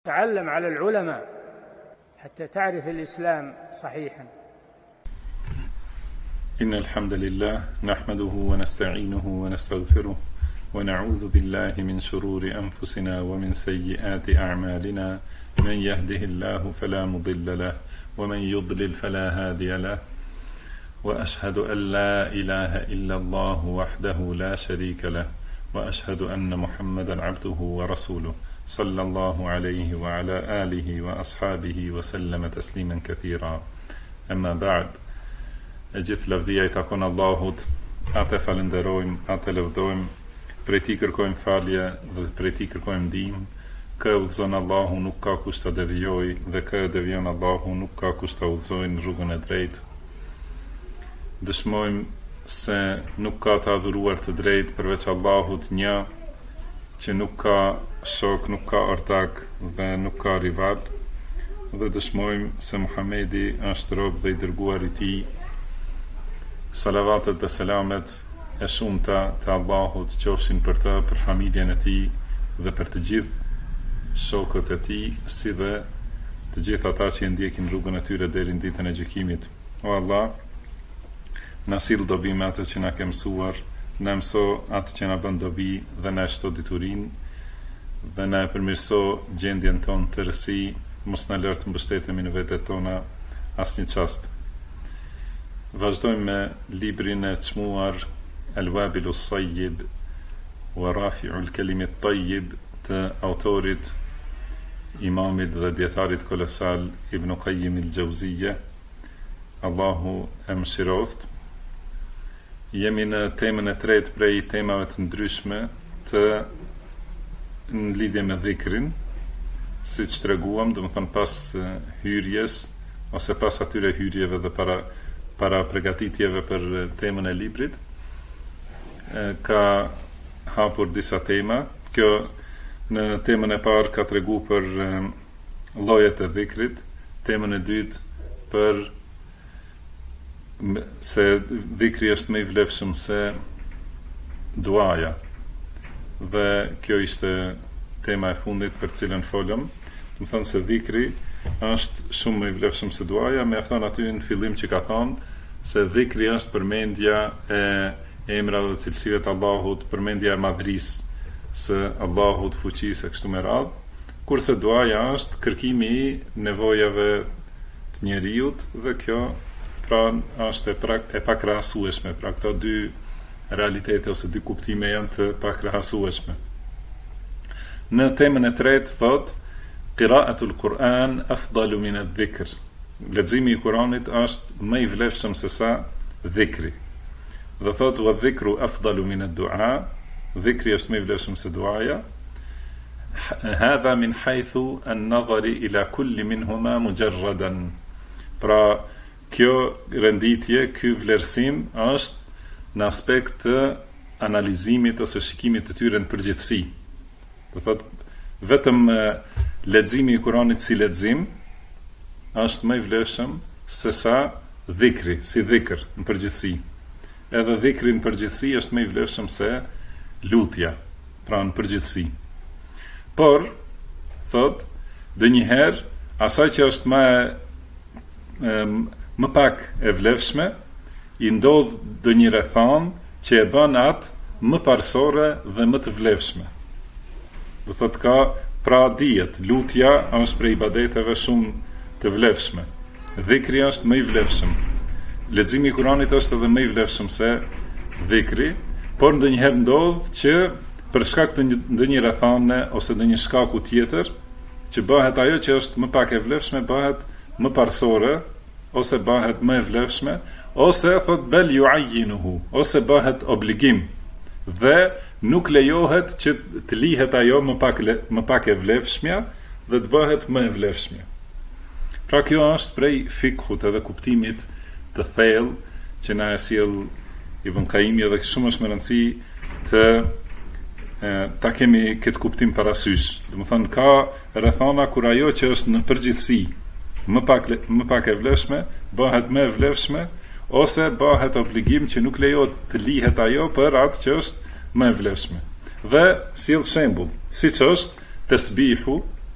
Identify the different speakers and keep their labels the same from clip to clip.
Speaker 1: تعلم على العلماء حتى تعرف الإسلام صحيحا.
Speaker 2: إن الحمد لله نحمده ونستعينه ونستغفره ونعوذ بالله من شرور أنفسنا ومن سيئات أعمالنا، من يهده الله فلا مضل له ومن يضلل فلا هادي له، وأشهد أن لا إله إلا الله وحده لا شريك له، وأشهد أن محمدا عبده ورسوله صلى الله عليه وعلى آله وأصحابه وسلم تسليما كثيرا. أما بعد، gjithë lavdia I takon Allahut, atë falenderojmë, atë lëvdojmë, prej Tij kërkojmë falje dhe prej Tij kërkojmë ndihmë. Kë udhëzon Allahu nuk ka kush ta devijojë, dhe kë devijon Allahu nuk ka kush ta udhëzojë në rrugën e drejtë. Dëshmojmë se nuk ka të adhuruar të drejtë përveç Allahut një, që nuk ka shok, nuk ka ortak dhe nuk ka rival, dhe dëshmojmë se Muhamedi është rob dhe I dërguar I Tij. Salavatet dhe selamet e shumta të Allahut qofshin për të, për familjen e tij dhe për të gjithë shokët e tij, si dhe të gjithë ata që ndjekin rrugën e tyre deri në ditën e gjykimit. O Allah, na sill dobi me atë që na ke mësuar, na mëso atë që na bën dobi dhe na shto diturinë, dhe na përmirëso gjendjen tonë të rësi, mos na lër të mbështetemi në vetet tona asnjë çast. Vazhdojmë me librin e çmuar Al-Wabilu s-Sayyib wa Rafi'u l-Kalimi t-Tayyib të autorit, imamit dhe dietarit kolosal Ibn Qayyim al-Jawziyja, Allahu e mëshiroft. Jemi në temën e tretë prej temave të ndryshme në lidhje me dhikrin, siç treguam, domethënë pas hyrjes ose pas atyre hyrjeve dhe para përgatitjeve për temën e librit, ka hapur disa tema. Kjo në temën e parë ka tregu për llojet e dhikrit, temën e dytë për se dhikri është më I vlefshëm se duaja, dhe kjo ishte tema e fundit për cilën folëm. Do të thonë se dhikri është shumë më I vlefshëm se duaja. Mjafton aty në fillim që ka thonë se dhikri është përmendja e emrave dhe cilësive të Allahut, përmendja e madhërisë së Allahut, fuqisë e kështu me radhë, kurse duaja është kërkimi I nevojave të njerëzit, dhe kjo pra është e pakrahasueshme. Pra këto dy realitete ose dy kuptime janë të pakrahasueshme. Në temën e tretë thotë Qira'atul Quran afdalu min adh-dhikr. Leximi I Kuranit është më I vlefshëm se sa dhikri. Dhe thotë wa dhikru afdalu min ad-du'a. Dhikri është më I vlefshëm se duaja. Hadha min haythu an-nadhari ila kulli minhuma mujarradan. Pra kjo renditje, ky vlerësim është në aspekt të analizimit ose shikimit të tyre në përgjithësi. Do thotë vetëm leximi I Kuranit si lexim është më I vlefshëm se sa dhikri, si dhikr në përgjithësi. Edhe dhikri në përgjithësi është më I vlefshëm se lutja, pra në përgjithësi. Por, thot, ndonjëherë asaj që është më pak e vlefshme, I ndodh ndonjë rrethon që e bën atë më parësore dhe më të vlefshme. Do thot ka pra dihet, lutja është prej ibadeteve shumë të vlefshme. Dhikri është më I vlefshëm. Leximi I Kuranit është edhe më I vlefshëm se dhikri, por ndonjëherë ndodh që për shkak të ndonjë rrethane ose ndonjë shkaku tjetër, që bëhet ajo që është më pak e vlefshme bëhet më parësore, ose bëhet më e vlefshme, ose thot bel yu'ayyinuhu, ose bëhet obligim, dhe nuk lejohet që të lihet ajo më pak e vlefshmja dhe të bëhet më e vlefshmja. Pra kjo është prej fikhut edhe kuptimit të thellë që na e sjell Ibn Qayyim, dhe shumë është më rëndësi ta kemi këtë kuptim parasysh. Do të thonë ka rrethana kur ajo që është në përgjithësi më pak e vlefshme bëhet më e vlefshme, ose bëhet obligim që nuk lejohet të lihet ajo për atë që është më e vlefshme. Dhe sjell shembull, siç është tasbihu,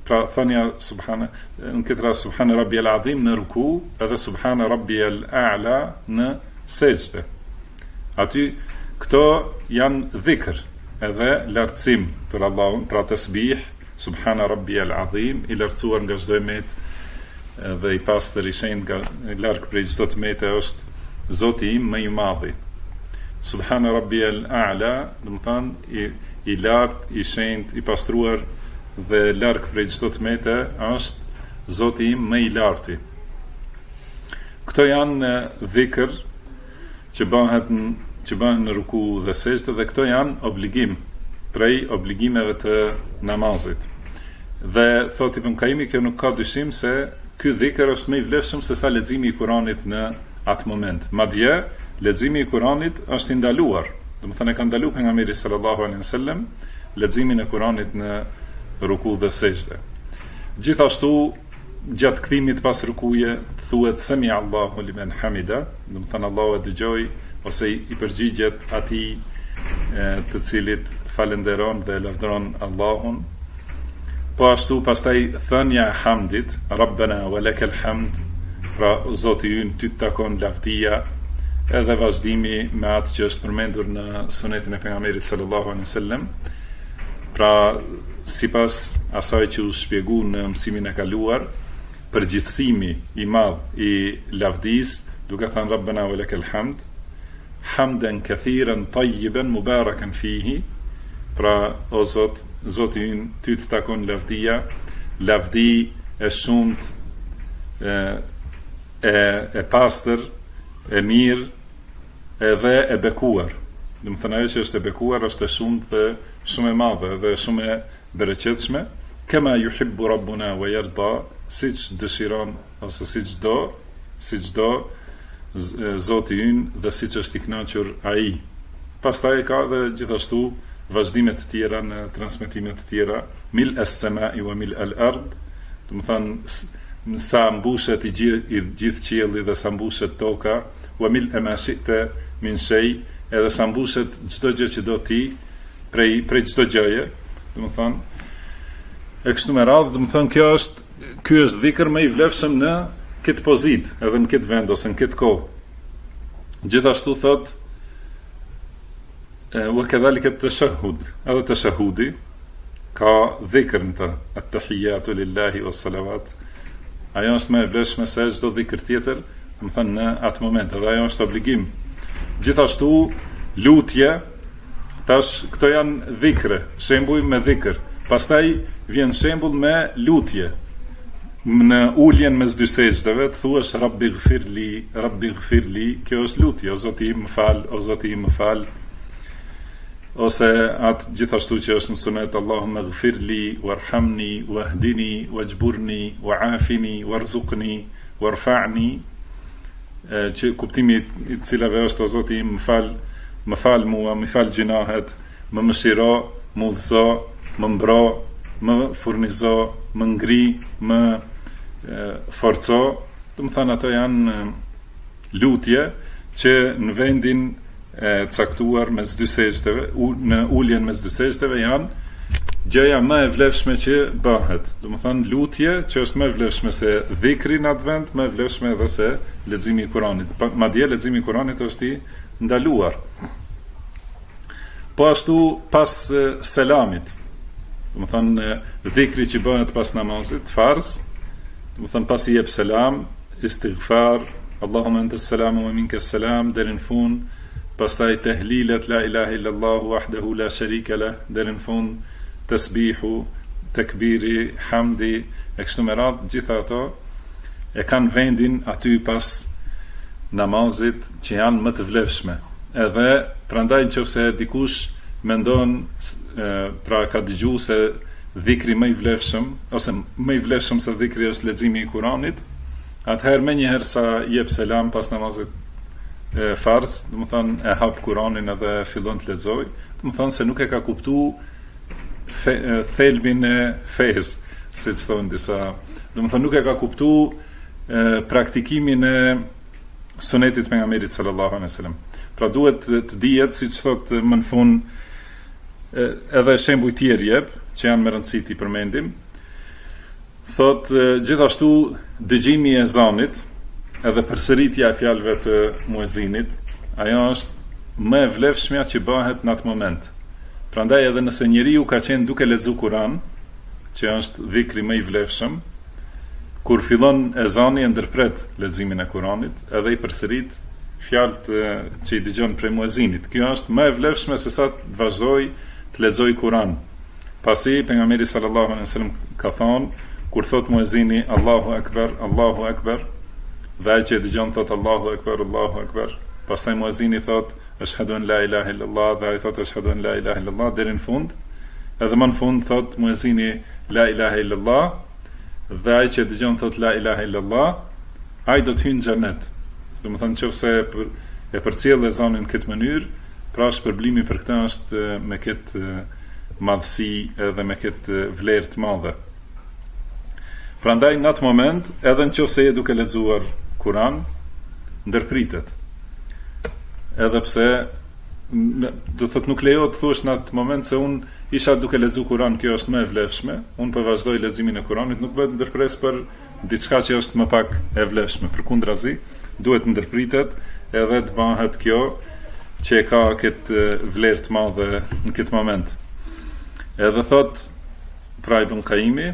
Speaker 2: pra thënia në këtë rast subhana rabbiyal azim në ruku, edhe subhana rabbiyal a'la në sejdë. Aty këto janë dhikr, edhe lartësim për Allahun, pra tasbih, subhana rabbiyal azim, i lartësuar nga çdo emet dhe i pastër i shenjtë nga larg prej çdo tmete është Zoti im më i madhi. Subhana rabbiyal a'la, do të thonë i lartë, i shenjtë, i pastruar dhe larg prej çdo tmete është Zoti im më i larti. Këto janë dhikr që bëhen në ruku dhe sejdë, dhe këto janë obligim prej obligimeve të namazit. Dhe thot Ibn Kaimi, kjo nuk ka dyshim se ky dhikr është më i vlefshëm se sa leximi i Kuranit në atë moment. Madje leximi i Kuranit është i ndaluar. Do të thënë, ka ndaluar pejgamberi sallallahu alaihi wasallam leximin e Kuranit në ruku dhe sejdë. Gjithashtu, gjatë kthimit pas rukuje thuhet sami Allahu liman hamida, do të thënë Allahu e dëgjoi ose i përgjigjet atij të cilit falenderon dhe lavdëron Allahun. Po ashtu pastaj thënia e hamdit, Rabbana wa lakal hamd, pra Zoti ynë ty të takon lavdia, edhe vazhdimi me atë që është përmendur në sunetin e pejgamberit sallallahu alaihi wasallam. Pra sipas asaj që u shpjegu në mësimin e kaluar, përgjithësimi i madh i lavdis, duke thënë Rabbana wa lakal hamd, hamdan kathiran tayyiban mubarakan fihi, pra o Zot, Zoti ynë ty të takon lavdia, lavdi e shumt, e pastër, e mirë, edhe e bekuar. Do të thënë, ajo që është e bekuar është e shumt dhe shumë e madhe dhe shumë e bereqetshme, kema yuhibbu rabbuna wa yarda, siç dëshiron ose siç do Zoti ynë dhe siç është i kënaqur ai. Pastaj ka dhe gjithashtu vazhdime të tjera në transmetime të tjera, mil as-sama'i wa mil al-ard, do të thënë sa mbushet i gjithë qielli dhe sa mbushet toka, wa mil ma shi'ta min shay, edhe sa mbushet çdo gjë që do ti prej çdo gjëje, do të thënë e kështu me radhë. Do të thënë ky është dhikr më i vlefshëm në këtë pozitë, edhe në këtë vend ose në këtë kohë. Gjithashtu thot wa kadhalika at-tashahhud, edhe tashahhudi ka dhikr në të, at-tahiyatu lillahi was-salawat. Ajo është më e vlefshme se çdo dhikr tjetër, do të thënë në atë moment, edhe ajo është obligim. Gjithashtu lutje, tash këto janë dhikre, shembull me dhikr. Pastaj vjen shembull me lutje. Në uljen mes dy sejdëve të thuash Rabbi gfirli, kjo është lutje, o Zoti më fal, o Zoti më fal. Ose atë gjithashtu që është në sunet, Allahumma gfirli, warhamni, wahdini, wajburni, waafini, warzuqni, warfa'ni, që kuptimi i cilave është, o Zoti më fal mua, më fal gjinahet, më mëshiro, më udhëzo, më mbro, më furnizo, më ngri, më forco. Do të thënë, ato janë lutje që në vendin caktuar mes dy sejdëve, në uljen mes dy sejdëve, janë gjëja më e vlefshme që bëhet. Do të thënë, lutje që është më e vlefshme se dhikri në atë vend, më e vlefshme edhe se leximi i Kuranit. Madje leximi i Kuranit është i ndaluar. Po ashtu pas selamit, do të thënë dhikri që bëhet pas namazit farz, do të thënë pas i jep selam, istighfar, Allahumma anta as-salam wa minka as-salam, deri në fund. Pastaj tehlilet la ilaha illallah wahdahu la sharika lah, deri në fund, tasbihu, takbiri, hamdi, e kështu me radhë, gjitha ato e kanë vendin aty pas namazit që janë më të vlefshme. Edhe prandaj nëse dikush mendon, pra ka dëgju se dhikri më i vlefshëm ose më i vlefshëm se dhikri është leximi i Kuranit, atëherë menjëherë sa jep selam pas namazit farz, do të thonë e hap Kuranin edhe fillon të lexoj, do të thonë se nuk e ka kuptuar thelbin e fesë, siç thonë disa. Do të thonë nuk e ka kuptuar praktikimin e sunetit pejgamberit sallallahu alaihi wasallam. Pra duhet të dihet, siç thotë më në fund, edhe shembuj tjerë jep, që janë me rëndësi ti përmendim. Thot gjithashtu dëgjimi i ezanit edhe përsëritja e fjalëve të muezinit, ajo është më e vlefshmja që bëhet në atë moment. Prandaj edhe nëse njeriu ka qenë duke lexuar Kur'an, që është dhikri më i vlefshëm, kur fillon ezani e ndërpret leximin e Kur'anit, edhe i përsërit fjalët që i dëgjon prej muezinit. Kjo është më e vlefshme se sa të vazhdoj të lexoj Kur'an. Pasi pejgamberi sallallahu alaihi wasallam ka thonë, kur thot muezini Allahu Akbar, dhe ai që dëgjon thot Allahu Akbar, pastaj muezini thot ashhadu an la ilaha illallah, dhe ai thot ashhadu an la ilaha illallah deri në fund, edhe më në fund thot muezini la ilaha illallah, dhe ai që dëgjon thot la ilaha illallah, ai do të hyjë në xhenet. Domethënë nëse e përcjell ezanin në këtë mënyrë, pra shpërblimi për këtë është me këtë madhësi edhe me këtë vlerë të madhe. Prandaj në atë moment, edhe nëse je duke lexuar Kur'an, ndërpritet. Edhe pse do thot nuk lejohet të thuash në atë moment se un isha duke lexuar Kur'an, kjo është më e vlefshme, un po vazhdoj leximin e Kur'anit, nuk bëhet ndërpres për diçka që është më pak e vlefshme. Përkundrazi, duhet ndërpritet edhe të bëhet kjo që ka këtë vlerë të madhe në këtë moment. Edhe thot pra Ibn Qayyimi,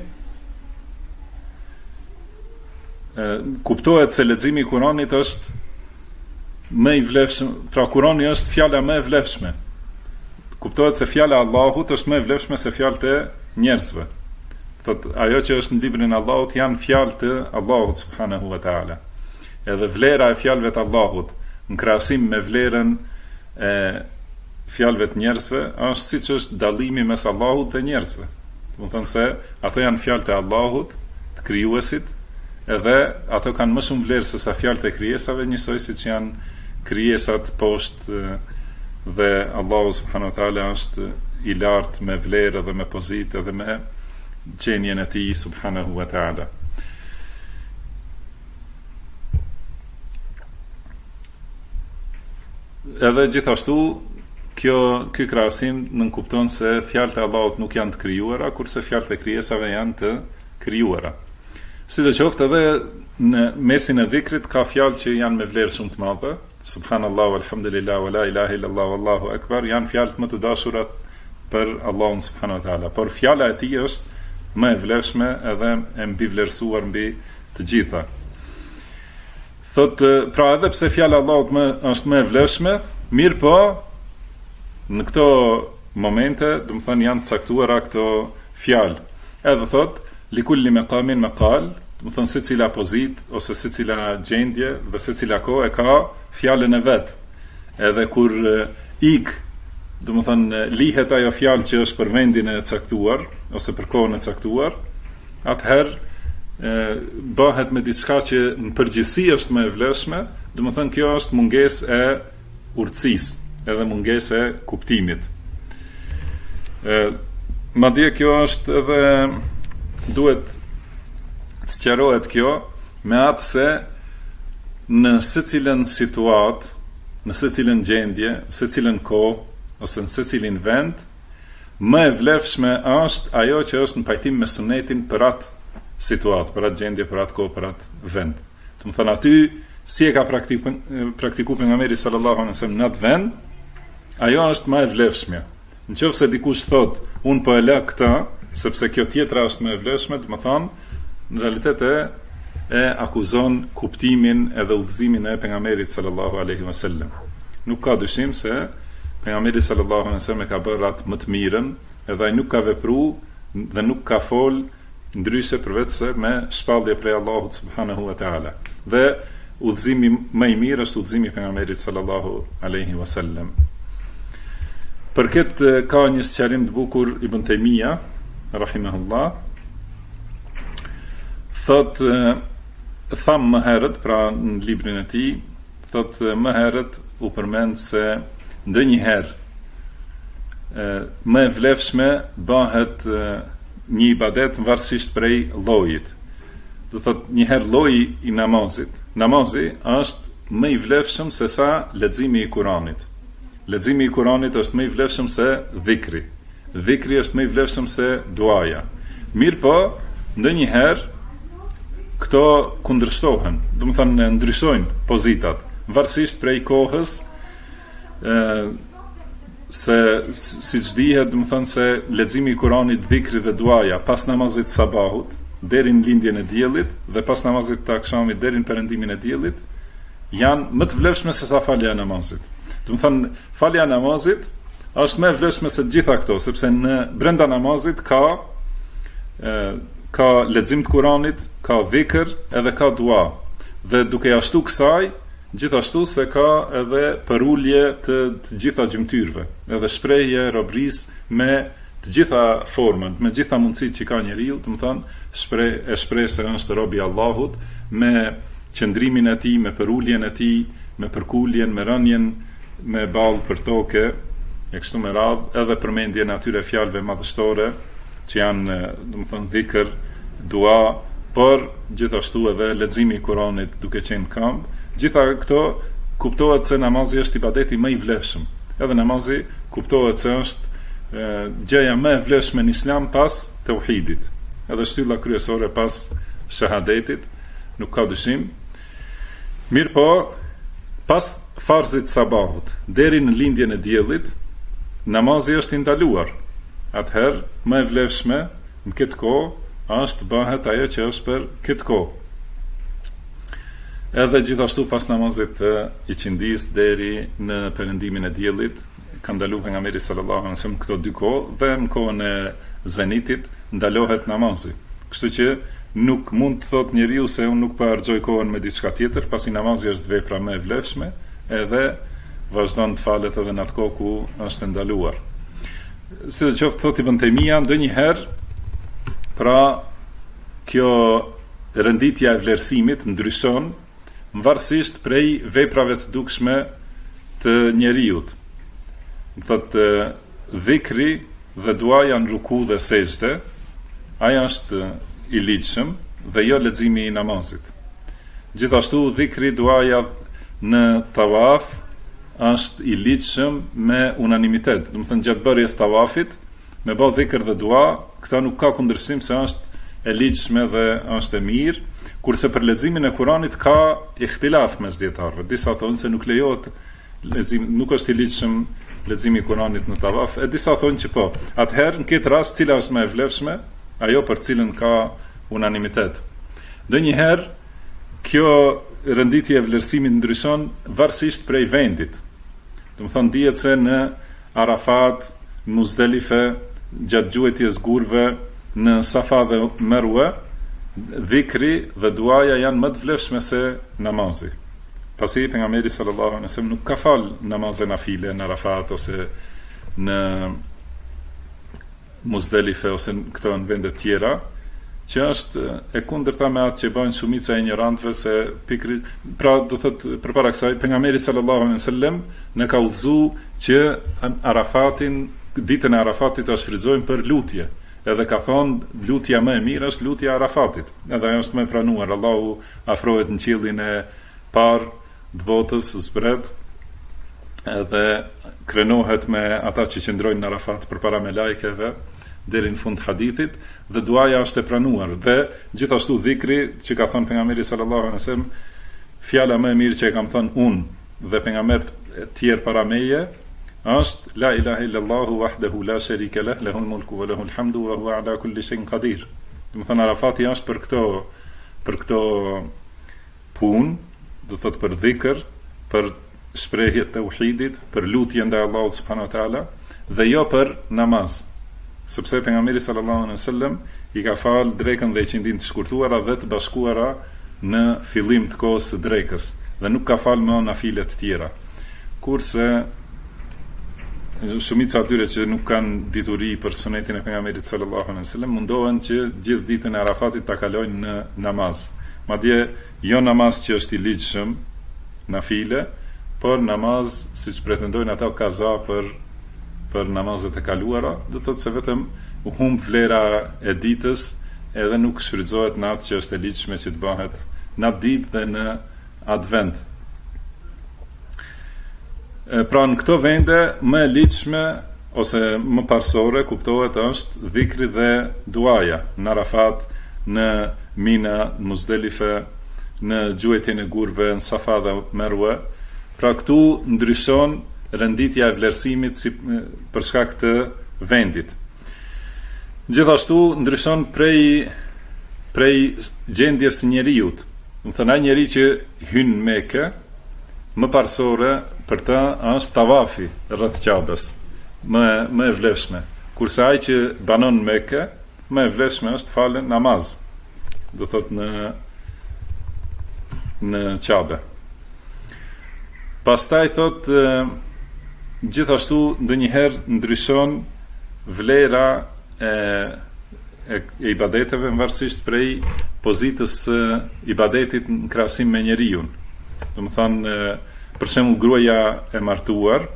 Speaker 2: kuptohet se leximi i Kuranit është më i vlefshëm, pra Kurani është fjala më e vlefshme. Kuptohet se fjala e Allahut është më e vlefshme se fjalët e njerëzve. Thot ajo që është në librin e Allahut janë fjalët e Allahut subhanahu wa taala. Edhe vlera e fjalëve të Allahut në krahasim me vlerën e fjalëve të njerëzve është siç është dallimi mes Allahut dhe njerëzve. Do të thonë se ato janë fjalët e Allahut, të krijuesit, edhe ato kanë më shumë vlerë se sa fjalët e krijesave, njësoj siç janë krijesat poshtë dhe Allahu subhanahu wa taala është i lartë me vlerë dhe me pozitë dhe me gjendjen e tij subhanahu wa taala. Edhe gjithashtu ky krahasim nënkupton se fjalët e Allahut nuk janë të krijuara, kurse fjalët e krijesave janë të krijuara. Sidoqoftë edhe në mesin e dhikrit ka fjalë që janë me vlerë shumë të madhe. Subhanallahu walhamdulillah wa la ilaha illallah wallahu akbar janë fjalët më të dashura për Allahun subhanahu wa taala. Por fjala e tij është më e vlefshme edhe e mbivlerësuar mbi të gjitha. Thotë, pra edhe pse fjala e Allahut është më e vlefshme, mirë po në këto momente, do të thonë janë caktuara këto fjalë. Edhe thotë likulli maqamin maqal, do të thonë secila pozitë ose secila gjendje dhe secila kohë e ka fjalën e vet. Edhe kur do të thonë lihet ajo fjalë që është për vendin e caktuar ose për kohën e caktuar, atëherë bëhet me diçka që në përgjithësi është më e vlefshme, do të thonë kjo është mungesë e urtësisë edhe mungesë e kuptimit. Madje kjo është edhe duhet të sqarohet kjo me atë se në secilën situatë, në secilën gjendje, secilën kohë ose në secilin vend, më e vlefshme është ajo që është në pajtim me sunetin për atë situatë, për atë gjendje, për atë kohë, për atë vend. Do të thonë aty si e ka praktikuar pejgamberi sallallahu alaihi wasallam në atë vend, ajo është më e vlefshme. Nëse dikush thotë, unë po e lë këtë sepse kjo tjetra është më e vlefshme, do të thonë në realitet e akuzon kuptimin edhe udhëzimin e pejgamberit sallallahu alaihi wasallam. Nuk ka dyshim se pejgamberi sallallahu alaihi wasallam ka bërë atë më të mirën, edhe ai nuk ka vepruar dhe nuk ka fol ndryshe përveç se me shpallje prej Allahut subhanahu wa taala. Dhe udhëzimi më i mirë është udhëzimi i pejgamberit sallallahu alaihi wasallam. Për këtë ka një sqarim të bukur Ibn Taymija rahimahullah, thot tham më herët, pra në librin e tij, thot më herët u përmend se ndonjëherë më e vlefshme bëhet një ibadet varësisht prej llojit. Do thot një herë lloji i namazit. Namazi është më i vlefshëm se sa leximi i Kuranit. Leximi i Kuranit është më i vlefshëm se dhikri. Dhikri është më i vlefshëm se duaja. Mirë po, ndonjëherë këto kundërshtohen, do të thonë ndryshojnë pozitat, varësisht prej kohës, se siç dihet, do të thonë se leximi i Kuranit, dhikri dhe duaja pas namazit sabahut deri në lindjen e diellit dhe pas namazit të akşamit deri në perëndimin e diellit janë më të vlefshme se sa falja e namazit. Do të thonë falja e namazit është më e vlefshme se të gjitha këto, sepse në brenda namazit ka lexim të Kuranit, ka dhikr edhe ka dua. Dhe duke ashtu kësaj, gjithashtu se ka edhe përulje të gjitha gjymtyrëve, edhe shprehje robërisë me të gjitha formën, me gjitha mundësitë që ka njeriu, do të thonë shpreh se është robi i Allahut, me qëndrimin e tij, me përuljen e tij, me përkuljen, me rënien me ballë për tokë, e kështu me radhë, edhe përmendjen e atyre fjalëve madhështore që janë, do të thonë, dhikr, dua, por gjithashtu edhe leximi i Kuranit duke qenë këmbë. Gjitha këto kuptohet se namazi është ibadeti më i vlefshëm. Edhe namazi kuptohet se është gjëja më e vlefshme në Islam pas tauhidit. Edhe shtylla kryesore pas shahadetit, nuk ka dyshim. Mirë po, pas farzit sabahut deri në lindjen e diellit, namazi është i ndaluar. Atëherë, më e vlefshme në këtë kohë është bëhet ajo që është për këtë kohë. Edhe gjithashtu pas namazit i qindis deri në perëndimin e diellit, ka ndaluar pejgamberi sallallahu alaihi wasallam këto dy kohë, dhe në kohën e zenitit ndalohet namazi. Kështu që nuk mund të thotë njeriu se unë nuk po harxoj kohën me diçka tjetër, pasi namazi është vepra më e vlefshme, edhe vazhdon të falet edhe në atë kohë ku është ndaluar. Sidoqoftë, thotë Ibn Taymija, ndonjëherë pra kjo renditja e vlerësimit ndryshon varësisht prej veprave të dukshme të njeriut. Thotë dhikri dhe duaja në ruku dhe sejdë, aja është i ligjshëm dhe jo leximi i namazit. Gjithashtu dhikri, duaja në tawaf është i ligjshëm me unanimitet. Do të thënë gjatë bërjes tawafit, me bë dhikr dhe dua, këta nuk ka kundërshtim se është e ligjshme dhe është e mirë. Kurse për leximin e Kuranit ka ihtilaf mes dietarëve. Disa thonë se nuk lejohet lexim, nuk është i ligjshëm leximi i Kuranit në tawaf, e disa thonë që po. Atëherë në këtë rast cila është më e vlefshme? Ajo për cilën ka unanimitet. Ndonjëherë kjo renditje e vlerësimit ndryshon varësisht prej vendit. Do të thonë dihet se në Arafat, në Muzdelife, gjatë gjuhetjes gurve, në Safa dhe Merwe, dhikri dhe duaja janë më të vlefshme se namazi. Pasi pejgamberi sallallahu alaihi wasallam nuk ka fal namazën nafile në Arafat ose në Muzdelife ose në këto në vende tjera, që është e kundërta me atë që bën shumica e ignorantëve, se pra do thotë përpara kësaj pejgamberi sallallahu alaihi wasallam ne ka udhëzuar që Arafatin, ditën e Arafatit ta shfrytëzojmë për lutje. Edhe ka thonë lutja më e mirë është lutja e Arafatit. Edhe ajo është më e pranuar. Allahu afrohet në qiellin e parë të botës, zbret, edhe krenohet me ata që qëndrojnë në Arafat përpara me lajkeve deri në fund hadithit, dhe duaja është e pranuar. Dhe gjithashtu dhikri që ka thonë pejgamberi sallallahu alaihi wasallam, fjala më e mirë që e kam thënë unë dhe pejgamberët e tjerë para meje, është la ilaha illallahu wahdahu la sharika lah, lahul mulku wa lahul hamdu wa huwa ala kulli shay'in qadir. Do të thonë Arafati është për këto punë, do thotë për dhikr, për shprehje të tauhidit, për lutje ndaj Allahut subhanahu wa taala, dhe jo për namaz. Sepse pejgamberi sallallahu alaihi wasallam i ka fal drekën dhe qindin të shkurtuara dhe të bashkuara në fillim të kohës së drekës, dhe nuk ka fal më nafile të tjera. Kurse shumica atyre që nuk kanë dituri për sunetin e pejgamberit sallallahu alaihi wasallam mundohen që gjithë ditën e Arafatit ta kalojnë në namaz. Madje jo namaz që është i ligjshëm, nafile, por namaz siç pretendojnë ata kaza për namazet e kaluara, do thotë se vetëm u humb vlera e ditës, edhe nuk shfrytëzohet në atë që është e ligjshme që të bëhet në atë ditë dhe në atë vend. Pra në këto vende më e ligjshme ose më parsore kuptohet është dhikri dhe duaja. Në Arafat në Mina, Muzdelife, në gjuetin e gurve, në Safa dhe Merwe. Pra këtu ndryshon renditja e vlerësimit për shkak të vendit. Gjithashtu ndryshon prej gjendjes së njeriut. Do të thënë ai njeri që hyn në Mekë, më parsore për ta është tavafi rreth Ka'bes, më e vlefshme. Kurse ai që banon në Mekë, më e vlefshme është falën namaz. Do thotë në Ka'be. Pastaj thotë gjithashtu ndonjëherë ndryshon vlera e ibadeteve varësisht prej pozitës së ibadetit në krahasim me njeriu. Do të thonë, për shembull, gruaja e martuar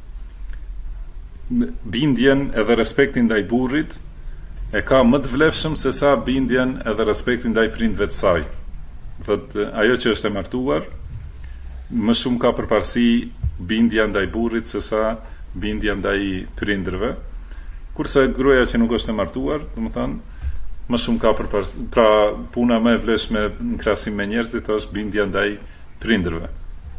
Speaker 2: bindjen edhe respektin ndaj burrit e ka më të vlefshëm se sa bindjen edhe respektin ndaj prindve të saj. Thotë, ajo që është e martuar më shumë ka përparësi bindja ndaj burrit se sa bindja ndaj prindërve, kurse gruaja që nuk është e martuar, do të thonë, më shumë ka përparësi, pra puna më e vlefshme në krahasim me njerëzit është bindja ndaj prindërve.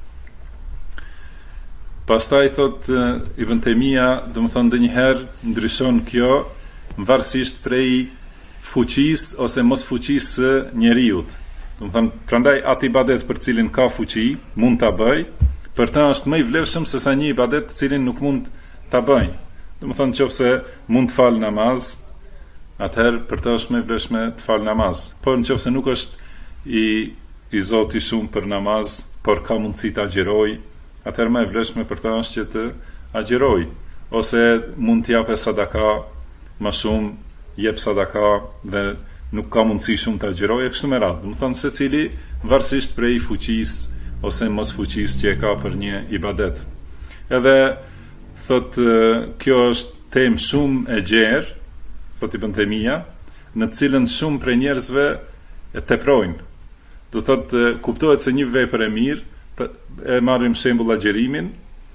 Speaker 2: Pastaj thot Ibn Taymija, do të thonë ndonjëherë ndryshon kjo varësisht prej fuqisë ose mos fuqisë së njeriut. Do të thonë, prandaj atë ibadet për cilin ka fuqi, mund ta bëj, për ta është më i vlefshëm se sa një ibadet të cilin nuk mund ta bëj. Do të thonë, nëse mund të fal namaz, atëherë për ta është më i vlefshme të fal namaz. Por nëse nuk është i Zoti shumë për namaz, por ka mundësi të agjeroj, atëherë më e vlefshme për ta është që të agjeroj, ose mund të japë sadaka më shumë, jep sadaka dhe nuk ka mundësi shumë të agjeroj e kështu me radhë. Do të thonë secili varësisht prej fuqisë ose mos fuqisë që e ka për një ibadet. Edhe thot kjo është temë shumë e gjerë, thot Ibn Taymija, në cilën shumë prej njerëzve e teprojnë. Do thot kuptohet se një vepër e mirë, e marrim shembull agjerimin,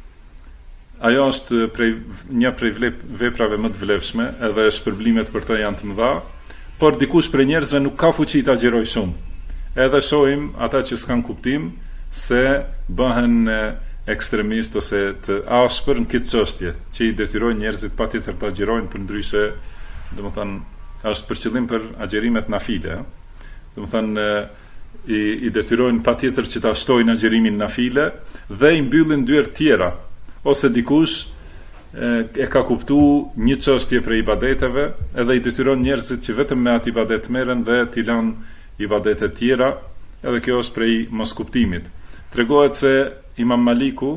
Speaker 2: ajo është një prej veprave më të vlefshme, edhe shpërblimet për të janë të mëdha, por dikush prej njerëzve nuk ka fuqi ta agjeroj shumë. Edhe shohim ata që s'kan kuptim se bëhen ekstremist ose të ashpër në këtë çështje, që i detyrojnë njerëzit patjetër të agjerojnë, përndryshe, domethënë, është për qëllim për agjerimet nafile. Domethënë, i detyrojnë patjetër që ta shtojnë agjerimin nafile dhe i mbyllin dyert tjera, ose dikush e ka kuptuar një çështje për ibadeteve, edhe i detyron njerëzit që vetëm me atë ibadet merren dhe t'i lanë ibadetet tjera, edhe kjo është prej moskuptimit. Tregohet se Imam Maliku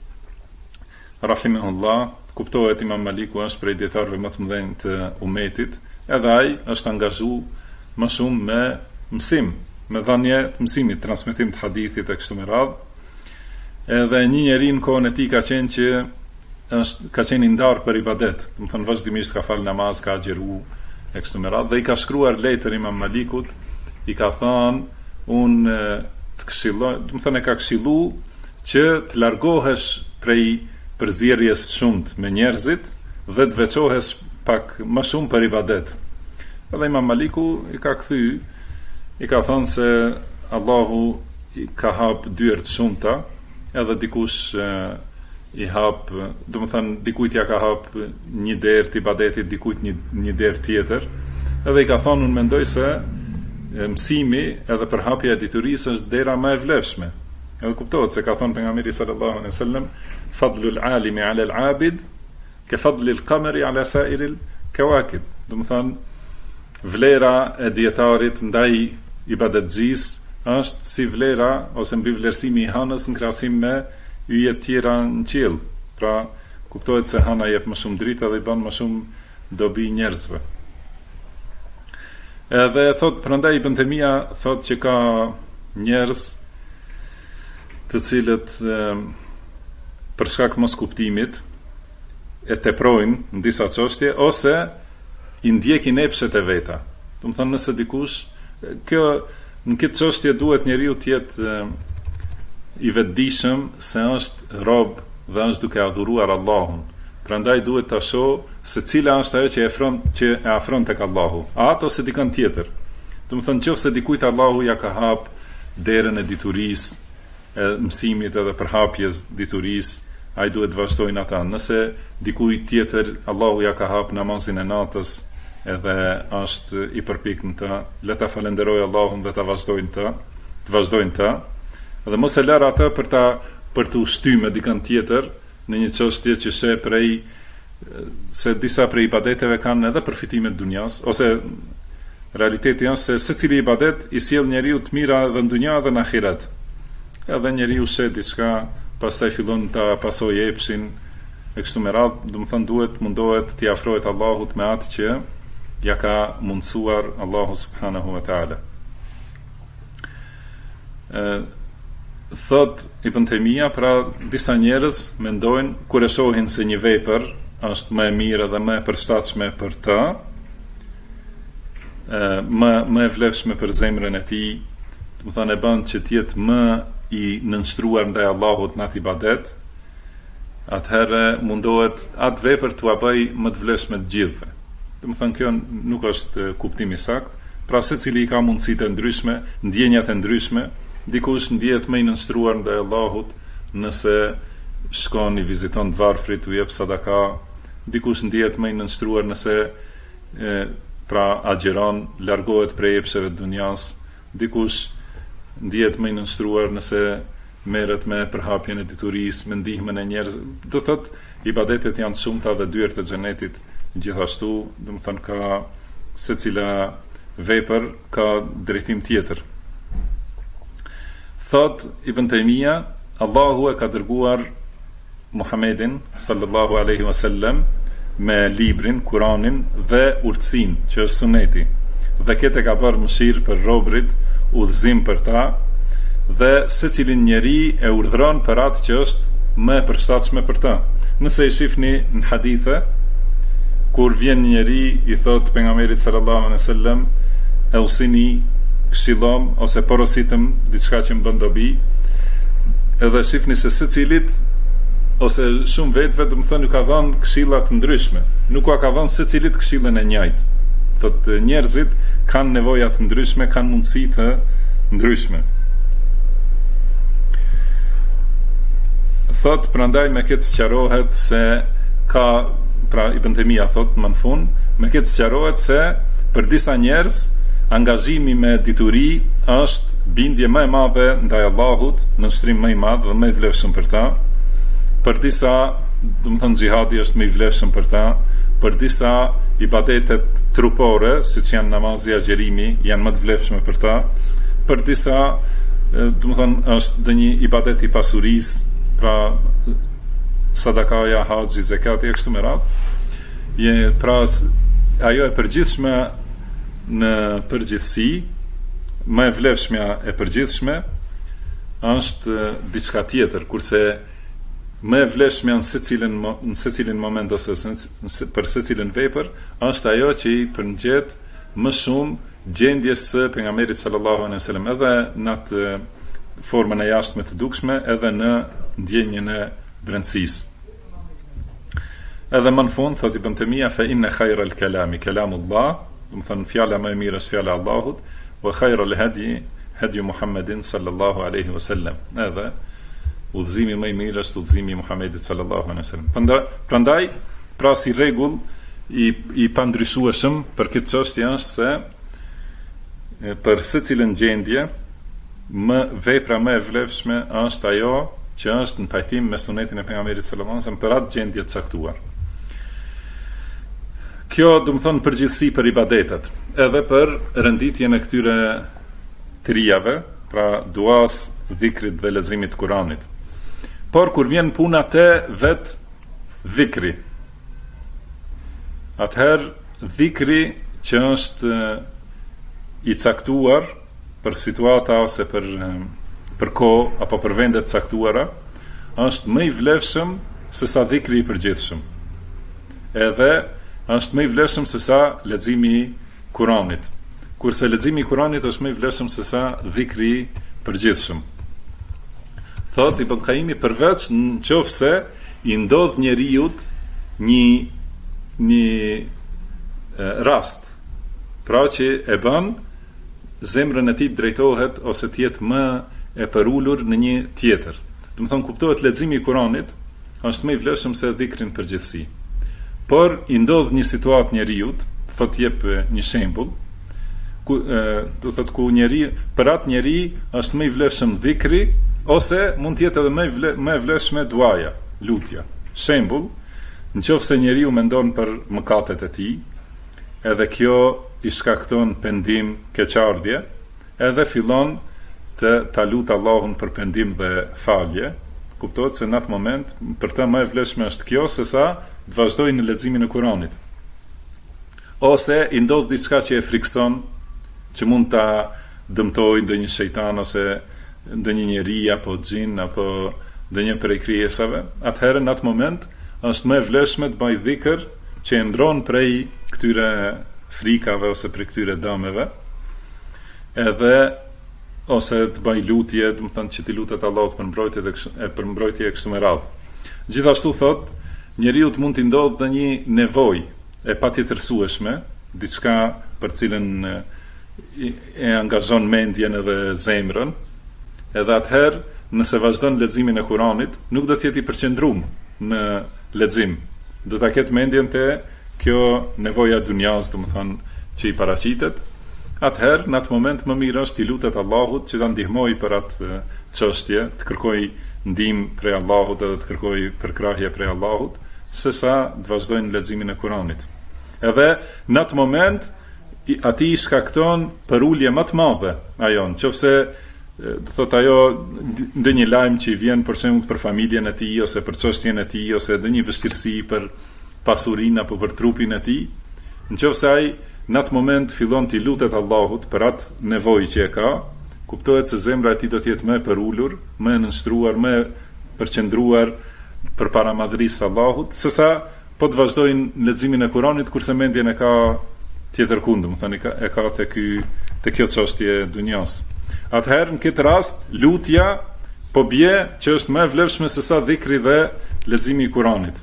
Speaker 2: rahimahullah, kuptohet Imam Maliku është prej dietarëve më të mëdhenj të umetit, edhe ai është angazhuar më shumë me mësim, me dhënie të mësimit, transmetim të hadithit e kështu me radhë. Edhe një njeri në kohën e tij ka qenë i ndarë për ibadet, do të thonë vazhdimisht ka fal namaz, ka agjeru e kështu me radhë, dhe i ka shkruar letër Imam Malikut, i ka thënë unë të këshilloj, do të thonë e ka këshilluar që të largohesh prej përzierjes shumt me njerëzit dhe të veçohesh pak më shumë për ibadet. Edhe Imam Maliku i ka thënë se Allahu i ka hap dyert shumta, edhe dikush i hap, do të thënë dikujt ja ka hap një derë të ibadetit, dikujt një derë tjetër, edhe i ka thënë unë mendoj se mësimi edhe përhapja e diturisë është dera më e vlefshme. Edhe kuptohet se ka thënë pejgamberi sallallahu alaihi wasallam, fadlul alimi ala al-abid ka fadlil qamari ala sa'iril kawakib. Do të thënë vlera e dietarit ndaj ibadetxhis është si vlera ose mbi vlerësimi i hënës në krahasim me yjet tjera në qiell. Pra kuptohet se hëna jep më shumë dritë dhe i bën më shumë dobi njerëzve. Edhe thot prandaj Ibn Taymija thot që ka njerëz të cilët për shkak mos kuptimit e teprojnë në disa çështje ose i ndjekin epshet e veta. Do të thonë nëse dikush në këtë çështje duhet njeriu të jetë i vetëdijshëm se është rob dhe është duke adhuruar Allahun. Prandaj duhet ta shoh se cila është ajo që e afron tek Allahu, atë ose dikën tjetër. Do të thonë nëse dikujt Allahu ja ka hap derën e diturisë, mësimit edhe përhapjes diturisë, ai duhet të vazhdojnë ata. Nëse dikujt tjetër Allahu ja ka hap namazin e natës edhe është i përpik në të, le ta falenderoj Allahun dhe ta vazhdojnë të, dhe mos e lërë atë për të ushtyme me dikën tjetër në një çështje që se disa prej ibadeteve kanë edhe përfitime të dunjas, ose realiteti është se secili ibadet i sjell njeriu të mira edhe në dunja edhe në ahiret. Edhe njeriu shet diçka, pastaj fillon ta pasojë epshin e kështu me radhë, do të thonë mundohet t'i afrohet Allahut me atë që ja ka mundsuar Allahu subhanahu wa taala. Thot Ibn Taymija, pra disa njerëz mendojnë kur e shohin se një vepër është më e mirë dhe më e përshtatshme për të, më e vlefshme për zemrën e tij, do të thonë e bën që të jetë më i nënshtruar ndaj Allahut në atë ibadet, atëherë mundohet atë vepër t'ua bëj më të vlefshme të gjithëve. Do të thonë kjo nuk është kuptimi sakt, pra secili ka mundësitë e ndryshme, ndjenjat e ndryshme, dikush ndjehet më i nënshtruar ndaj Allahut nëse shkon i viziton të varfrit, u jep sadaka, dikush ndjehet më i nënshtruar nëse pra agjeron, largohet prej epsheve të dunjas, dikush ndjehet më i nënshtruar nëse merret me përhapjen e diturisë, me ndihmën e njerëzve. Do thotë ibadetet janë shumëta dhe dyert e xhenetit gjithashtu, do të thonë ka secila vepër ka drejtim tjetër. Thot Ibn Taymija, Allahu e ka dërguar Muhammedin sallallahu alaihi wasallam me librin, Kuranin dhe urtësinë, që është suneti, dhe këtë ka bërë mëshirë për robrit, udhëzim për ta, dhe secilin njeri e urdhëron për atë që është më e përshtatshme për ta. Nëse i shifni në hadithe, kur vjen njeri i thot pejgamberit sallallahu alaihi wasallam, e usini, këshillom ose porositëm diçka që më bën dobi, edhe shifni se secilit ose shumë vetëve, do të thonë, ka dhënë këshilla të ndryshme, nuk ka dhënë secilit këshillën e njëjtë. Thotë njerëzit kanë nevoja të ndryshme, kanë mundësi të ndryshme. Thotë prandaj me këtë sqarohet se ka, pra Ibn Taymija thotë më në fund, me këtë sqarohet se për disa njerëz angazhimi me dituri është bindje më e madhe ndaj Allahut, nënshtrim më i madh dhe më i vlefshëm për ta. Për disa, do të thonë, xhihadi është më i vlefshëm për ta. Për disa ibadetet trupore, siç janë namazi, agjerimi, janë më të vlefshme për ta. Për disa, do të thonë, është dhe një ibadet i pasurisë, pra sadakaja, haxhi, zakati e kështu me radhë. Pra ajo e përgjithshme në përgjithësi, më e vlefshmja e përgjithshme është diçka tjetër, kurse më e vlefshmja në secilin moment ose për secilin vepër është ajo që i përngjet më shumë gjendjes së pejgamberit sallallahu alaihi wasallam, edhe në atë formën e jashtme të dukshme, edhe në ndjenjën e brendësisë. Edhe më në fund thot Ibn Taymija, fa inna khayra al-kalami kalamullah, do të thonë fjala më e mirë është fjala e Allahut, wa khayra al-hadi Muhammedin sallallahu alaihi wasallam. Edhe udhëzimi më i mirë është udhëzimi i Muhamedit sallallahu alaihi wasallam. Prandaj, pra si rregull i pandryshueshëm për këtë çështje është se për secilën gjendje vepra më e vlefshme është ajo që është në pajtim me sunetin e pejgamberit sallallahu alaihi wasallam për atë gjendje të caktuar. Kjo do të thonë përgjithësi për ibadetet, edhe për renditjen e këtyre trijave, pra duas, dhikrit dhe leximit të Kuranit. Por kur vjen puna te vet dhikri, atëherë dhikri që është i caktuar për situata ose për kohë apo për vende të caktuara, është më i vlefshëm se sa dhikri i përgjithshëm. Edhe është më i vlefshëm se sa leximi i Kuranit. Kurse leximi i Kuranit është më i vlefshëm se sa dhikri i përgjithshëm. Thot Ibn Qayyimi, përveç nëse i ndodh njeriut një rast, pra që e bën zemrën e tij drejtohet ose të jetë më e përulur në një tjetër. Do të thonë kuptohet leximi i Kuranit është më i vlefshëm se dhikri në përgjithësi. Por i ndodh një situatë njeriut, thot jep një shembull, do thot ku për atë njeri është më i vlefshëm dhikri ose mund të jetë edhe më e vlefshme duaja, lutja. Shembull, nëse njeriu mendon për mëkatet e tij, edhe kjo i shkakton pendim, keqardhje, edhe fillon ta lut Allahun për pendim dhe falje, kuptohet se në atë moment për të më e vlefshme është kjo sesa të vazhdojë në leximin e Kuranit. Ose i ndodh diçka që e frikson, që mund ta dëmtojë ndonjë shejtan ose ndonjë njeri apo xhin apo ndonjë prej krijesave, atëherë në atë moment është më e vlefshme të bëj dhikr që e mbron prej këtyre frikave ose prej këtyre dëmeve, edhe ose të bëj lutje, do të thonë që ti lutet Allahut për mbrojtje e kështu me radhë. Gjithashtu thot, njeriu mund t'i ndodhë dhe një nevojë e patjetërsueshme, diçka për cilën e angazhon mendjen edhe zemrën, edhe atëherë nëse vazhdon leximin e Kuranit, nuk do të jetë i përqendruar në lexim. Do ta ketë mendjen te kjo nevoja e dunjas, do të thonë, që i paraqitet. Atëherë, në atë moment më mirë është i lutet Allahut që ta ndihmoj për atë çështje, të kërkoj ndihmë prej Allahut edhe të kërkoj përkrahje prej Allahut, sesa të vazhdojnë leximin e Kuranit. Edhe në atë moment ati i shkakton për ulje më të madhe ajo, nëse do thot ajo ndonjë lajm që i vjen për shembull për familjen e tij ose për çështjen e tij ose ndonjë vështirësi për pasurinë apo për trupin e tij, nëse ai në atë moment fillon t'i lutet Allahut për atë nevojë që e ka, kuptohet se zemra e tij do të jetë më e përulur, më e nënshtruar, më e përqendruar përpara madhërisë së Allahut, sesa po të vazhdojnë leximin e Kuranit kurse mendjen e ka tjetër kund, do të thënë e ka te kjo çështje e dunjas. Atëherë në këtë rast lutja po bie që është më e vlefshme se sa dhikri dhe leximi i Kuranit.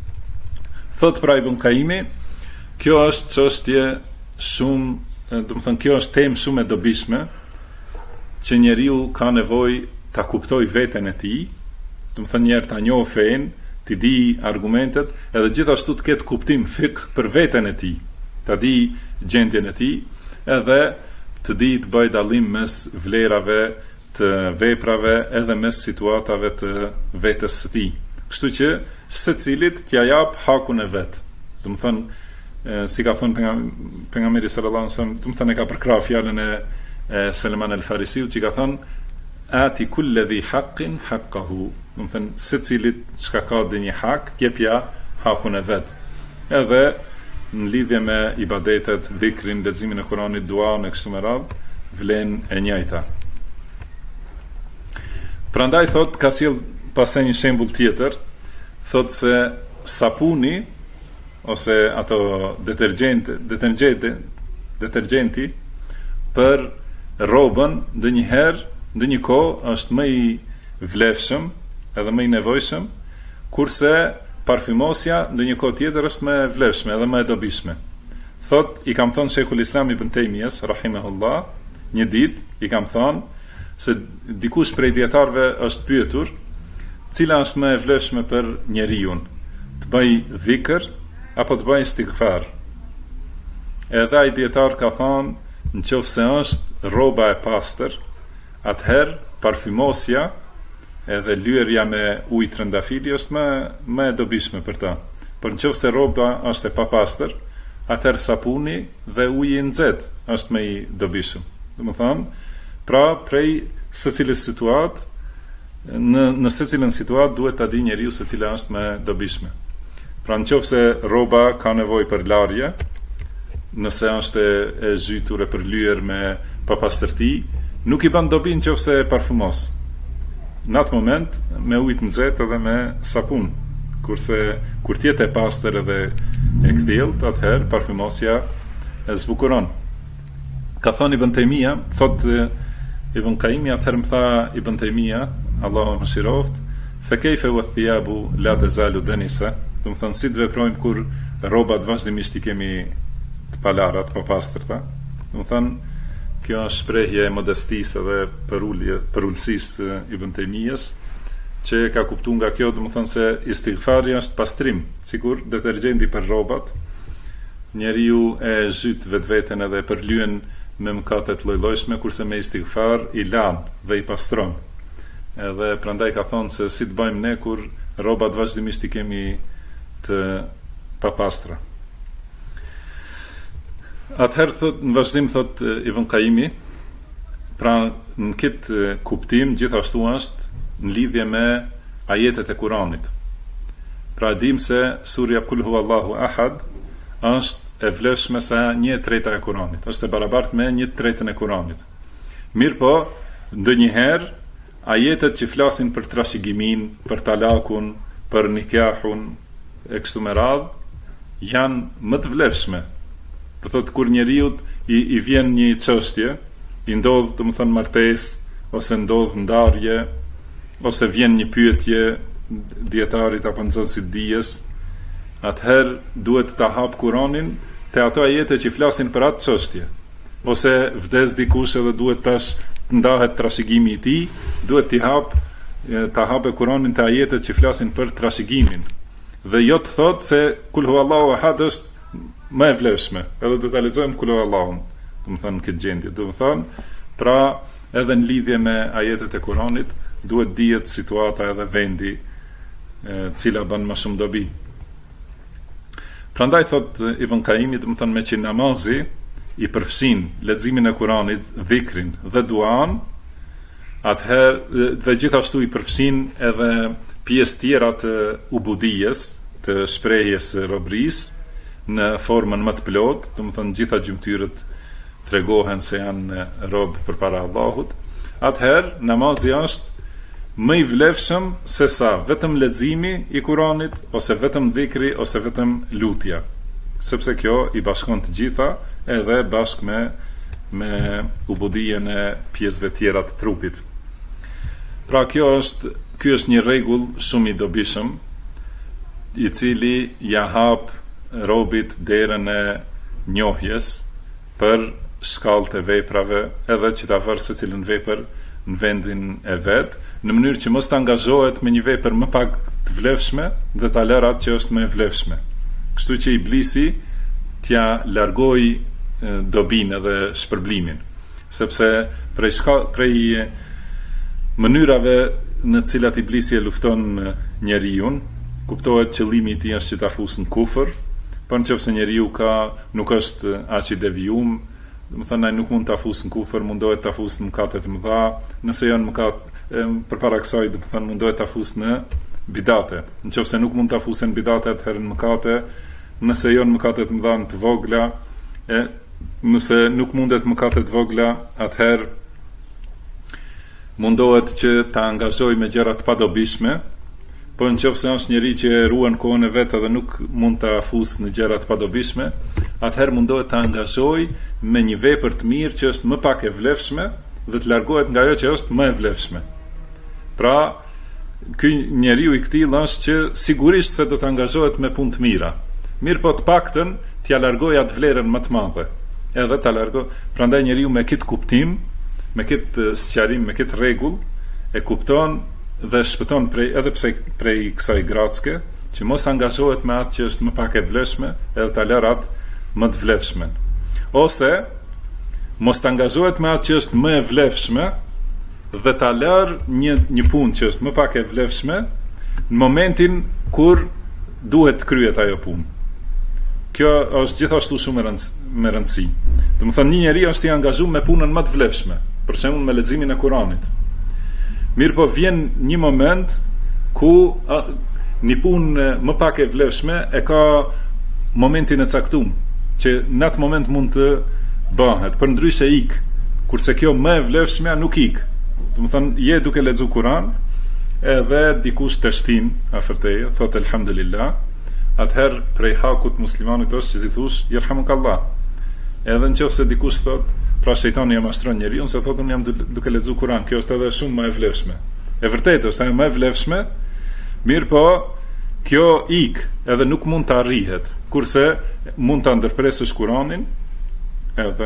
Speaker 2: Thot pra Ibn Qayyimi, kjo është çështje shumë, do të thënë kjo është temë shumë e dobishme që njeriu ka nevojë ta kuptojë veten e tij, do të thënë njerë ta njohë fen, të di argumentet, edhe gjithashtu të ketë kuptim fik për veten e tij, ta di gjendjen e tij, edhe të di të bëjë dallim mes vlerave të veprave edhe mes situatave të vetes së tij. Kështu që secilit t'ia jap hakun e vet. Do të thënë si ka thënë pejgamberi sallallahu alajhi wasallam, do të thënë ka përkrah fjalën e Salman al-Farisiu që ka thënë ati kulli dhi haqqin haqqahu, do të thënë secilit çka ka një hak, jepja hakun e vet. Edhe në lidhje me ibadetet, dhikrin, leximin e Kuranit, duan e kështu me radhë, vlen e njëjta. Prandaj thot, ka sjell pastaj një shembull tjetër, thot se sapuni ose ato detergjenti për robën ndonjëherë kohë është më i vlefshëm edhe më i nevojshëm, kurse parfymosja ndonjë kohë tjetër është më e vlefshme edhe më e dobishme. Thot, i kam thonë Sheikhul Islam Ibn Taymiyes rahimahullah, një ditë i kam thonë se dikush prej dietarëve është pyetur cila është më e vlefshme për njeriu, të bëj dhikr apo të bëj istighfar. Edhe ai dietar ka thonë, nëse është rroba e pastër, atëherë parfymosja edhe lyerja me ujë trëndafili është më e dobishme për ta. Por nëse rroba është e papastër, atëherë sapuni dhe uji i nxehtë është më i dobishëm. Domethënë, pra prej secilës situatë, në secilën situatë duhet ta di njeriu se cila është më e dobishme. Pra nëse rroba ka nevojë për larje, nëse është e zhytur e përlyer me papastërti, nuk i bën dobi nëse parfumos. Në atë moment me ujë të nxehtë edhe me sapun. Kurse kur të jetë e pastër edhe e kthjellët, atëherë parfumosja e zbukuron. Ka thënë Ibn Taymija, thot Ibn Qayyimi, atëherë më tha Ibn Taymija, Allahu mëshiroft, fa kayfa wa thiyabu la tazalu danisa. Do të thonë si të veprojmë kur rrobat vazhdimisht I kemi të palara, të papastërta. Do të thonë kjo është shprehje e modestisë dhe përullësisë Ibn Taymijës, që ka kuptuar nga kjo, domethënë se istighfari është pastrim, sikur detergjenti për rrobat. Njeriu e zhyt vetveten edhe e përlyen me mëkate të lloj-llojshme, kurse me istighfar i lan dhe i pastron. Edhe prandaj ka thonë se si të bëjmë ne kur rrobat vazhdimisht i kemi të papastra. Atëherë thot, në vazhdim thot Ibn Qayimi, pra në këtë kuptim gjithashtu është në lidhje me ajetet e Kuranit. Pra dim se surja Kul huwallahu ahad është e vlefshme sa 1/3 e Kuranit, është e barabartë me 1/3 e Kuranit. Mirë po, ndonjëherë ajetet që flasin për trashëgimin, për talakun, për nikahun e kështu me radhë, janë më të vlefshme. Do thot kur njeriu i vjen një çështje, i ndodh domethënë martesë, ose ndodh ndarje, ose vjen një pyetje dietarit apo nxënësit dijes, atëherë duhet ta hap Kur'anin te ato ajete që flasin për atë çështje. Ose vdes dikush edhe duhet tash ndahet trashëgimi i tij, duhet ta hapë Kur'anin te ajetet që flasin për trashëgimin. Dhe jo të thotë se Kul huwallahu ahad është më e vlefshme, edhe do ta lexojmë Kul huwallahu, domethënë këtë gjendje. Domethënë, pra edhe në lidhje me ajetet e Kuranit duhet dihet situata edhe vendi cila bën më shumë dobi. Prandaj thot Ibn Qayimi, domethënë me që namazi i përfshin leximin e Kuranit, dhikrin dhe duan, atëherë dhe gjithashtu i përfshin edhe pjesë tjera të ubudijes, të shprehjes së robërisë në formën më të plotë, domethënë gjitha gjymtyrët tregohen se janë robë përpara Allahut. Atëherë namazi është më i vlefshëm se sa vetëm leximi i Kuranit, ose vetëm dhikri, ose vetëm lutja, sepse kjo i bashkon të gjitha, edhe bashkë me ubudijen e pjesëve tjera të trupit. Pra ky është një rregull shumë i dobishëm, i cili ja hap robit derën e njohjes për shkallët e veprave, edhe që ta vërë secilën vepër në vendin e vet, në mënyrë që mos të angazhohet me një vepër më pak të vlefshme dhe ta lërë atë që është më e vlefshme. Kështu që iblisi t'ja largoj dobinë dhe shpërblimin, sepse prej mënyrave në cilat iblisi e lufton njeriu, kuptohet qëllimi i tij është që ta fusë në kufër, por nëse njeriu nuk është aq i devijum, domethënë ai nuk mund ta fusë në kufër, mundohet ta fusë në mëkate të mëdha, nëse janë mëkat përpara kësaj, domethënë mundohet ta fusë në bidate. Nëse nuk mund ta fusë në bidate, atëherë në mëkate, nëse janë mëkate të mëdha të vogla, nëse nuk mundet mëkate të vogla, atëherë mundohet që ta angazhoj me gjëra të padobishme. Po nëse është njeri që ruan kohën e vet dhe nuk mund ta fusë në gjëra të padobishme, atëherë mundohet ta angazhoj me një vepër të mirë që është më pak e vlefshme dhe të largohet nga ajo që është më e vlefshme. Pra, ky njeriu i këtij është që sigurisht se do të angazhohet me punë të mira. Mirë po të paktën t'ia largoj atë vlerën më të madhe. Edhe ta largoj. Prandaj njeriu me këtë kuptim, me këtë sqarim, me këtë rregull e kupton dhe shpëton prej kësaj gracke, që mos angazhohet me atë që është më pak e vlefshme, edhe ta lërë atë më të vlefshmen. Ose mos të angazhohet me atë që është më e vlefshme dhe ta lërë një punë që është më pak e vlefshme në momentin kur duhet të kryet ajo punë. Kjo është gjithashtu shumë me rëndësi. Domethënë një njeri është i angazhuar me punën më të vlefshme, për shembull me leximin e Kuranit. Mirë po vjen një moment ku një punë më pak e vlefshme e ka momentin e caktuar, që në atë moment mund të bëhet, për ndryshe ik, kurse kjo më e vlefshmja nuk ik. Domethënë je duke lexuar Kur'an, edhe dikush të shtin afër teje, thot elhamdulillah, atëherë prej hakut muslimanit është që ti thush yerhamukallah. Edhe nëse dikush thot, pra shejtani e mashtron njeriu se thotë unë jam duke lexuar Kur'an, kjo është edhe shumë më e vlefshme. E vërtetë është ajo më e vlefshme, mirë po kjo ik, edhe nuk mund të arrihet, kurse mund ta ndërpresësh Kur'anin edhe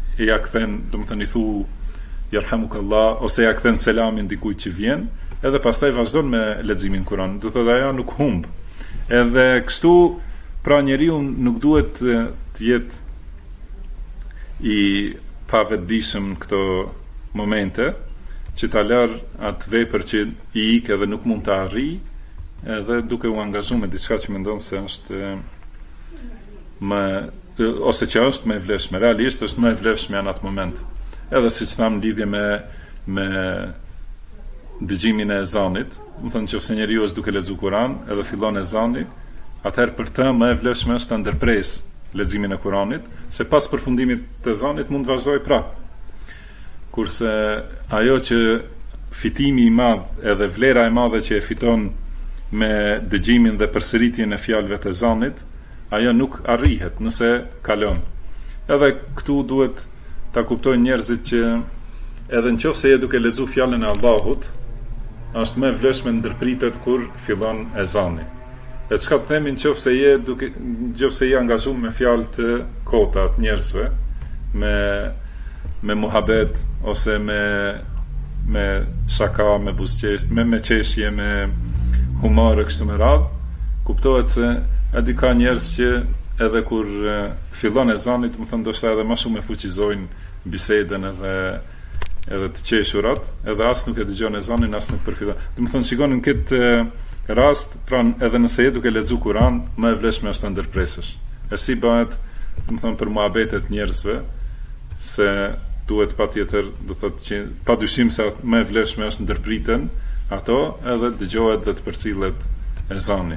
Speaker 2: ja kthen, domethënë i thu Yarhamukallah ose ja kthen selamin dikujt që vjen, edhe pastaj vazhdon me leximin Kur'an. Do thotë ajo nuk humb. Edhe kështu pra njeriu nuk duhet të jetë i pavetdijshëm këto momente që ta lër atë vepër që i ikë edhe nuk mund të arrijë, edhe duke u angazhuar me diçka që mendon se është ose që është më e vlefshme, realisht është më e vlefshme në atë moment. Edhe siç tham lidhje me dëgjimin e ezanit, më thënë nëse njeriu është duke lexuar Kur'an edhe fillon ezani, atëherë për të më e vlefshme është ta ndërpresë leximin e Kur'anit, se pas përfundimit të ezanit mund të vazhdojë prapë. Kurse ajo që fitimi i madh edhe vlera e madhe që e fiton me dëgjimin dhe përsëritjen e fjalëve të ezanit, ajo nuk arrihet nëse kalon. Edhe këtu duhet ta kuptojnë njerëzit që edhe nëse je duke lexuar fjalën e Allahut, është më e vlefshme ndërpritet kur fillon ezani. E çka të themi nëse je angazhuar me fjalë të kota të njerëzve, me muhabet ose me shaka, me buzëqesh, me qeshje, me humor kështu me radhë, kuptohet se edi ka njerëz që edhe kur fillon ezani, do të thonë ndoshta edhe më shumë e fuqizojnë bisedën edhe të qeshurat, edhe as nuk e dëgjon ezanin, as nuk përfiton. Do të thonë shikoni në këtë rast, pra edhe nëse je duke lexuar Kur'an, më e vlefshme është ta ndërpresësh. E si bëhet, do të thonë për muhabetet njerëzve, se duhet patjetër, do thotë që padyshim se më e vlefshme është ndërpriten ato, edhe dëgjohet dhe të përcillet ezani.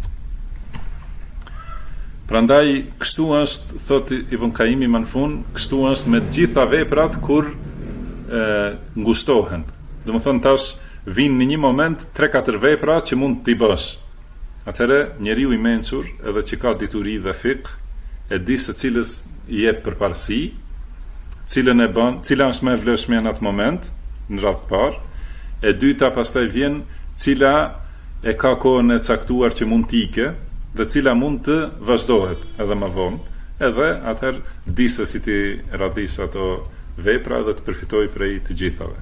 Speaker 2: Prandaj kështu është, thotë Ibn Qayyim më në fund, kështu është me të gjitha veprat kur ngushtohen. Do të thonë tash vinë në një moment 3-4 vepra që mund t'i bësh. Atëherë njeriu i mençur, edhe që ka dituri dhe fiqh, e di se cilës i jep përparësi, cilën e bën, cila është më e vlefshme në atë moment, në radhë të parë, e dyta pastaj vjen cila e ka kohën e caktuar që mund t'ike, dhe cila mund të vazhdohet edhe më vonë, edhe atëherë di se si ti radhis ato vepra dhe të përfitoj prej të gjithave.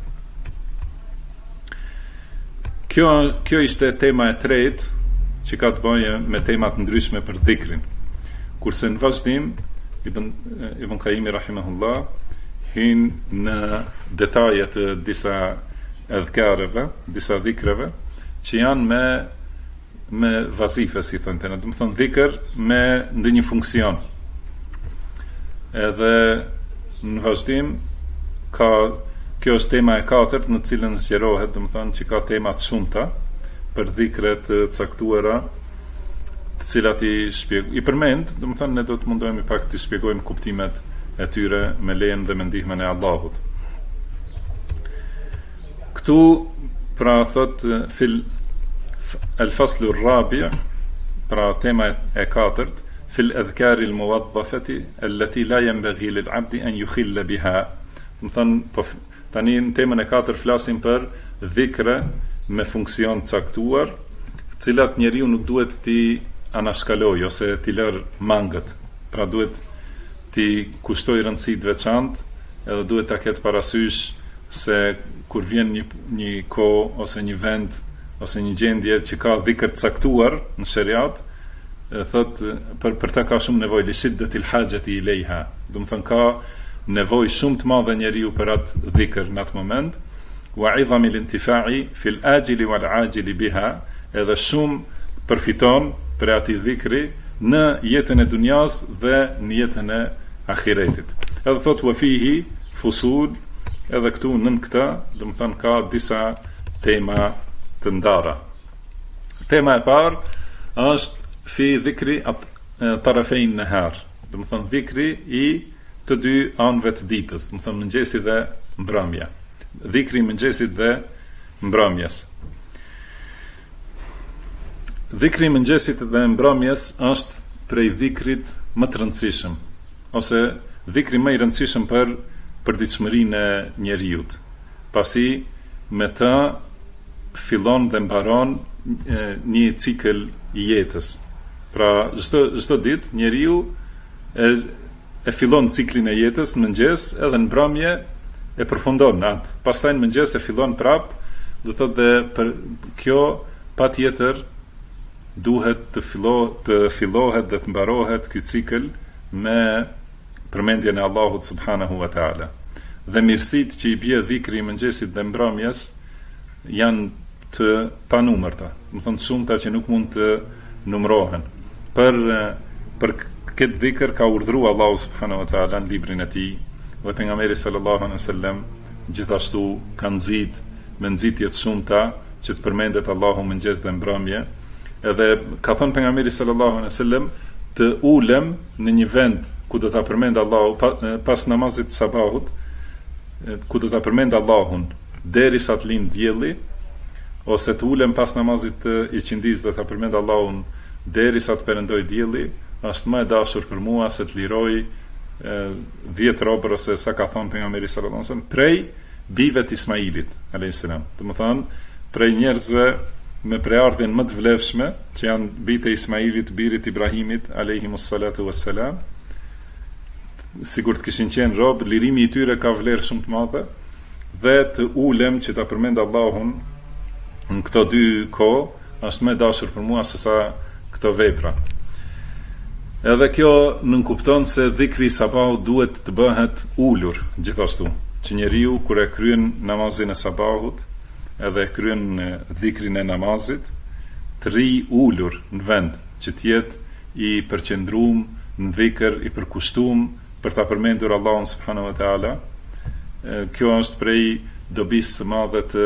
Speaker 2: Kjo ishte tema e tretë që ka të bëjë me temat ndryshme për dhikrin. Kurse në vazhdim Ibn Qayyim rahimahullah hyn në detajet të disa edhkareve, disa dhikreve që janë me vazife, si thënë, do të thonë dhikr me ndonjë funksion. Edhe në vazhdim kjo është tema e katërt në cilën zgjerohet, do të thonë që ka tema të shumta për dhikret të caktuara, të cilat i përmend, do të thonë ne do të mundohemi pak të shpjegojmë kuptimet e tyre me lejen dhe me ndihmën e Allahut. Këtu pra thot fil الفصل الرابع pra tema e katërt fil adhkar al muwaddafati allati la yanbaghi lil 'abdi an yukhilla biha. Do thon tani në temën e katërt flasim për dhikre me funksion caktuar, të cilat njeriu nuk duhet t'i anashkaloj ose t'i lër mangët. Pra duhet t'i kushtoj rëndësi të veçantë, edhe duhet ta ketë parasysh se kur vjen një kohë ose një vend ose një gjendje që ka dhikr të caktuar në shariat, thot për ta ka shumë nevojë li shiddatil hajati ilayha. Do të thënë ka nevojë shumë të madhe njeriu për atë dhikr në atë moment, wa 'idhami al-intifa'i fil ajili wal 'ajili biha, edhe shumë përfiton për atë dhikri në jetën e dunjas dhe në jetën e ahiretit. Edhe thot wa fihi fusul, edhe këtu nën këtë, do të thënë ka disa tema të ndara. Tema e parë është fi dhikri tarafejn nahar, do të thonë dhikri i të dy anëve të ditës, do të thonë mëngjesi dhe mbrëmja. Dhikri i mëngjesit dhe mbrëmjes. Dhikri i mëngjesit dhe mbrëmjes është prej dhikrit më të rëndësishëm, ose dhikri më i rëndësishëm për përditshmërinë e njeriut. Pasi me të fillon dhe mbaron një cikël i jetës. Pra çdo ditë njeriu e fillon ciklin e jetës në mëngjes, edhe në mbrëmje e përfundon atë. Pastaj në mëngjes e fillon prap, do thotë dhe për kjo patjetër duhet të fillohet dhe të mbarohet ky cikël me përmendjen e Allahut subhanahu wa taala. Dhe mirësitë që i bie dhikri i mëngjesit dhe mbrëmjes janë të panumërta. Do thonë shumëta që nuk mund të numërohen. Për këtë dhikr ka urdhëruar Allahu subhanahu wa taala në librin e tij, dhe pejgamberi sallallahu alaihi wasallam gjithashtu ka nxit me nxitje të shumta që të përmendet Allahu mëngjes dhe mbrëmje. Edhe ka thënë pejgamberi sallallahu alaihi wasallam të ulem në një vend ku do ta përmend Allahu pas namazit të sabahut, ku do ta përmend Allahun derisa të lind dielli, ose të ulem pas namazit të iqindis dhe ta përmend Allahun derisa të perëndoj dielli, është më e dashur për mua se të liroj 10 robër, ose sa ka thënë pejgamberi sallallahu alaihi wasallam, prej bijve të Ismailit alayhis salam. Domethënë prej njerëzve me preardhjen më të vlefshme, që janë bijtë e Ismailit, birit Ibrahimit alayhimus salatu wassalam, sigur të kishin qenë rob, lirimi i tyre ka vlerë shumë të madhe, dhe të ulem që ta përmend Allahun në këto dy kohë është më dashur për mua se sa këto vepra. Edhe kjo nënkupton se dhikri i sabahut duhet të bëhet ulur gjithashtu, që njeriu kur e kryen namazin e sabahut edhe e kryen dhikrin e namazit, të ri ulur në vend, që të jetë i përqendruar në dhikr, i përkushtuar për ta përmendur Allahun subhanahu wa taala. Kjo është prej dobisë së madhe të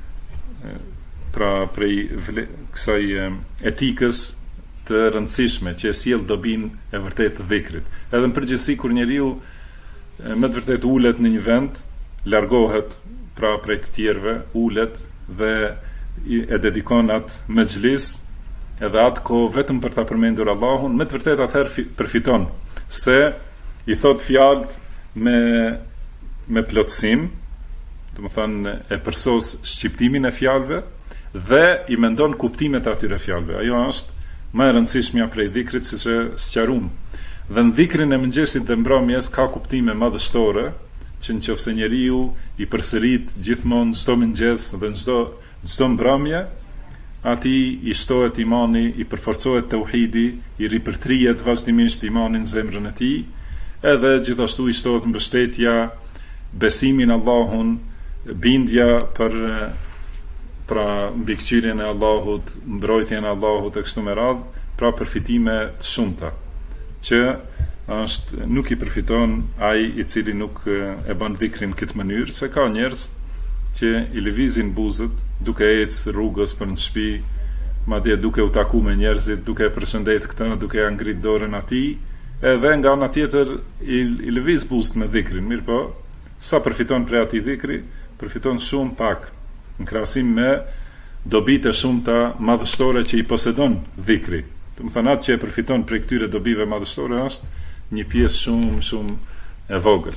Speaker 2: prej kësaj etikës të rëndësishme që e sjell dobinë e vërtetë të dhikrit. Edhe në përgjithësi kur njeriu me të vërtetë ulet në një vend, largohet prej të tjerëve, ulet dhe e dedikon atë mexhlis, edhe atë kohë vetëm për ta përmendur Allahun, me të vërtetë atëherë përfiton, se i thot fjalët me plotësim, domethënë e përsos shqiptimin e fjalëve dhe i mendon kuptimet e atyre fjalëve. Ajo është më e rëndësishmja prej dhikrit, siç e sqaruam. Dhe në dhikrin e mëngjesit dhe mbrëmjes ka kuptime madhështore, që nëse njeriu i përsërit gjithmonë çdo mëngjes dhe çdo mbrëmje, atij i shtohet imani, i përforcohet tauhidi, i ripërtrihet vazhdimisht imani në zemrën e tij, edhe gjithashtu i shtohet mbështetja, besimi në Allahun, bindja për mbikëqyrjen e Allahut, mbrojtjen e Allahut e kështu me radhë, pra përfitime të shumta, që nuk i përfiton ai i cili nuk e bën dhikrin këtë mënyrë, se ka njerëz që i lëvizin buzët duke ecë rrugës për në shtëpi, madje duke u taku me njerëzit, duke e përshëndet këtë, duke ja ngrit dorën atij, edhe nga ana tjetër i lëviz buzët me dhikrin. Mirë po, sa përfiton prej atij dhikri? Përfiton shumë pak në krahasim me dobitë shumëta madhështore që i posedon dhikri. Domethënë atë që e përfiton prej këtyre dobive madhështore është një pjesë shumë e vogël.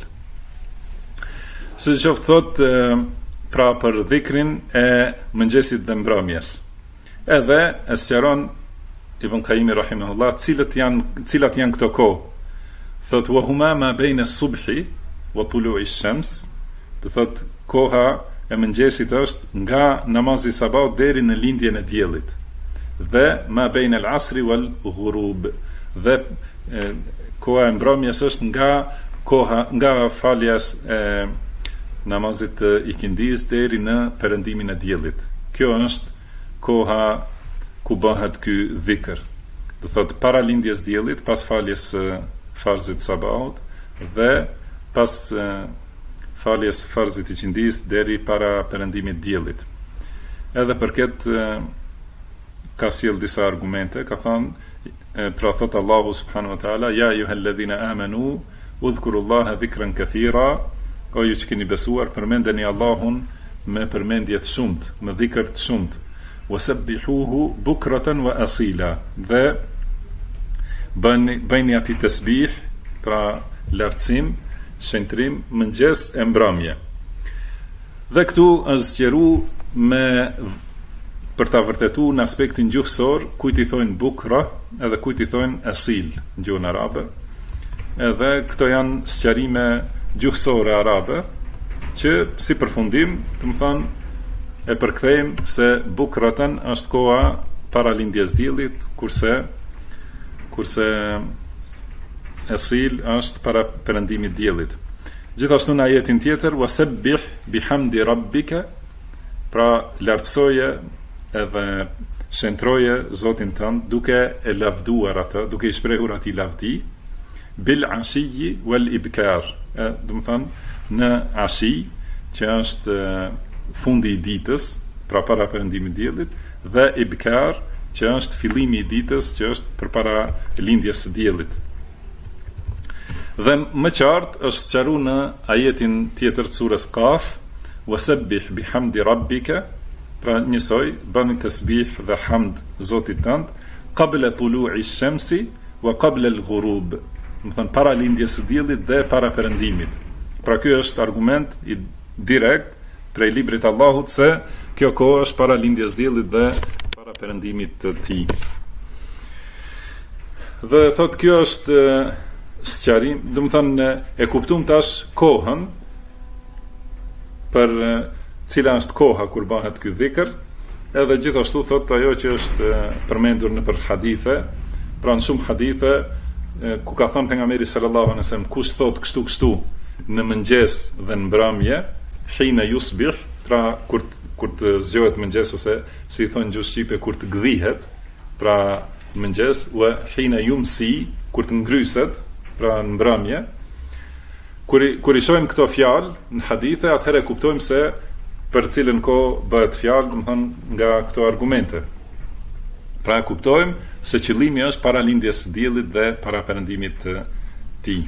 Speaker 2: Siç qoftë thotë, pra për dhikrin e mëngjesit dhe mbrëmjes. Edhe e sqaron Ibn Qayyim rahimahullah cilat janë këto kohë. Thotë wa huma ma bayna as-subhi wa tulu'i ash-shams, do thotë koha e mëngjesit është nga namazi i sabahut deri në lindjen e diellit, dhe ma bayna al-asri wal ghurub, dhe koha e mbrëmjes është nga faljas e namazit të ikindis deri në perëndimin e diellit. Kjo është koha ku bëhet ky dhikr. Do thotë para lindjes diellit, pas faljes farzit sabahut dhe pas faljes farzit i qindis deri para perëndimit diellit. Edhe për këtë ka sjell disa argumente, ka thënë, pra thot Allahu subhanahu wa taala, ja ayyuhalladhina amanu udhkurullaha dhikran kathira, o ju që keni besuar, përmendeni Allahun me përmendje të shumtë, me dhikr të shumtë, wasabbihuhu bukratan wa asila, dhe bëni atij tasbih, pra lartësim, shëntrim, mëngjes e mbrëmje. Dhe këtu është zgjeru për ta vërtetuar në aspektin gjuhësor, kujt i thonë bukra edhe kujt i thonë asil në gjuhën arabe. edhe këto janë sqarime gjuhësore arabe, që si përfundim, do të thonë, e përkthejmë se bukratan është koha para lindjes diellit, kurse esil është para perëndimit diellit. Gjithashtu në ajetin tjetër, wasabbih bihamdi rabbika, pra lartësoje edhe shëntroje Zotin tënd duke e lavduar atë, duke i shprehur atij lavdi, bil ashiyyi wal ibkar, do të thonë në ashi, që është fundi i ditës, pra para perëndimit diellit, dhe ibkar, që është fillimi i ditës, që është përpara lindjes së diellit. Dhe më qartë është sqaruar në ajetin tjetër të surës Qaf, wasabbih bihamdi rabbika, pra njësoj bëni tasbih dhe hamd Zotit tënd, qabla tulu'i shamsi wa qabla al-ghurub, do të thonë para lindjes së diellit dhe para perëndimit. Pra ky është argument i direkt prej librit të Allahut se kjo kohë është para lindjes së diellit dhe para perëndimit të tij. Dhe thot kjo është sqarim, do të thonë e kuptuam tash kohën për cila është koha kur bëhet ky dhikr, edhe gjithashtu thot ajo që është përmendur në për hadithe, pra në shumë hadithe ku ka thënë pejgamberi sallallahu alaihi wasallam, kush thot kështu në mëngjes dhe në mbrëmje, hina yusbih, pra kur të zgjohet mëngjes, ose si thonë gjuhë shqipe, kur të gdhihet, pra mëngjes, wa hina yumsi, kur të ngryset, pra në mbrëmje. Kur i shohim këto fjalë në hadithe, atëherë kuptojmë se për cilën kohë bëhet fjalë, do të thonë nga këto argumente. Pra kuptojmë se qëllimi është para lindjes së diellit dhe para perëndimit të tij.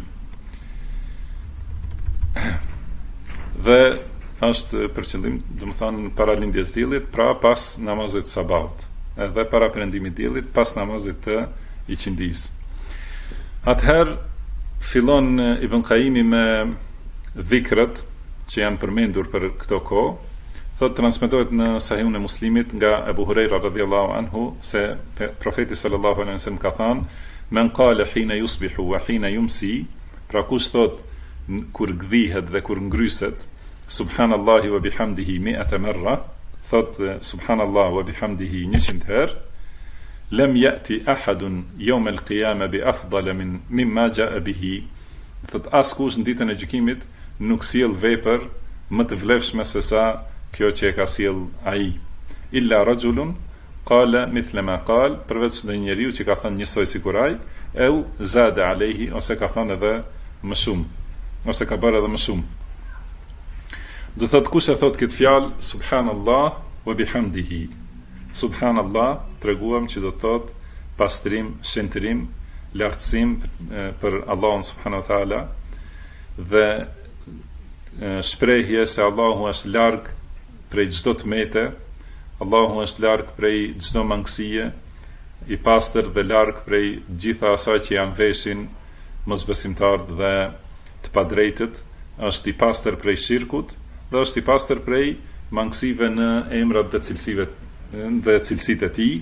Speaker 2: Dhe është për qëllim, do të thonë para lindjes së diellit, pra pas namazit sabahut, edhe para perëndimit të diellit pas namazit të iqindis. Atëherë fillon Ibn Qayyimi me dhikrat që janë përmendur për këto kohë. Thot transmetohet në Sahihun e Muslimit nga Abu Huraira radhiyallahu anhu se profeti sallallahu alaihi wasallam ka thënë: "Men qala hina yusbihu wa hina yumsi", pra kush thot kur gdhihet dhe kur ngryset, subhanallahi wa bihamdihi 100 marra, thot subhanallahu wa bihamdihi 100 herë, lam yati ahadun yawm al-qiyamah bi afdala mimma jaa bihi, thot askush në ditën e gjykimit nuk sjell vepër më të vlefshme se sa kjo që e ka sjell ai, illa rajulun qala mithla ma qal, përveç një njeriu që ka thënë njësoj sikur ai, au zada alayhi, ose ka thënë edhe më shumë, ose ka bërë edhe më shumë. Do thot kush e thot këtë fjalë subhanallah wa bihamdihi, subhanallah treguam që do thot pastrim, shëntërim, lartësim për Allahun subhanahu wa taala, dhe shprehje se Allahu është larg prej çdo tmete, Allahu është larg prej çdo mangësie, i pastër dhe larg prej gjitha asaj që janë veshin mosbesimtarët dhe të padrejtët, është i pastër prej shirkut dhe është i pastër prej mangësive në emrat dhe cilësitë e tij.